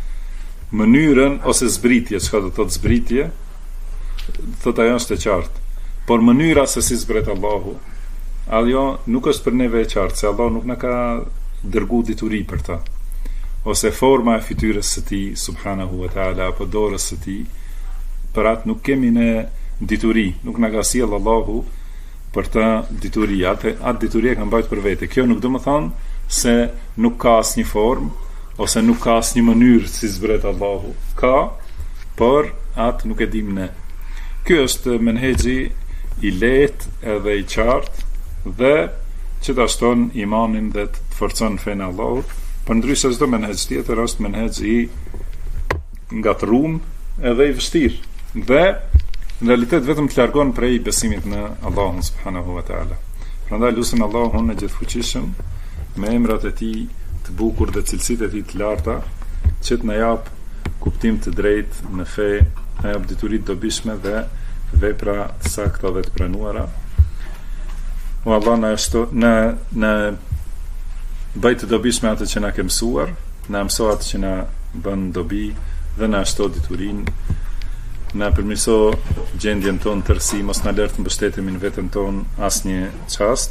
mënyrën ose zbritje, çka do të thot zbritje, thot ajo është e qartë. Por mënyra se si zbret Allahu, ajo nuk është për neve e qartë, se Allah nuk na ka dërgu dituri për ta. Ose forma e fytyrës së tij subhanahu wa taala apo dorës së tij, për atë nuk kemi ne dituri, nuk na ka sjell Allahu për ta dituri, atë dituri e ka mbajtur për vete. Kjo nuk do të thonë se nuk ka asnjë formë ose nuk ka asnjë mënyrë si zbret Allahu. Ka, por atë nuk e dim ne. Ky është menhexhi i lehtë edhe i qartë dhe që ta shton imanin dhe të forcon fen e Allahut. Përndryshe çdo menhexh tjetër është menhexh i ngatruar edhe i vështirë. Dhe në realitet vetëm të largon prej besimit në Allahun subhanahu wa taala. Prandaj lutim Allahun e gjithfuqishëm me emrat e tij të bukur dhe cilësitë e tij të larta që të na jap kuptim të drejtë në fe, na jap dituri të dobishme dhe vepra të sakta dhe të pranuara. O Allah na bëj të dobishme atë që na ke mësuar, na mëso atë që na bën dobi dhe na shto diturinë, na përmirëso gjendjen tonë tërësi, mos na lër të mbështetemi në veten tonë asnjë çast.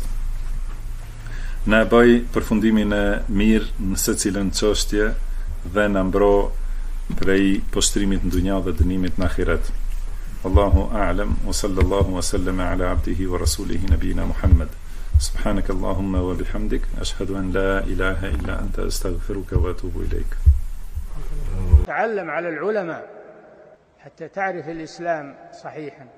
Na bëj përfundimin e mirë në secilën çështje dhe na mbro prej poshtrimit në dunja dhe dënimit në ahiret. Allahu a'lam wa sallallahu wa sallama ala abdihi wa rasulihi nabiyina Muhammad. سبحانك اللهم وبحمدك أشهد أن لا إله إلا أنت أستغفرك وأتوب إليك. تعلم على العلماء حتى تعرف الإسلام صحيحا.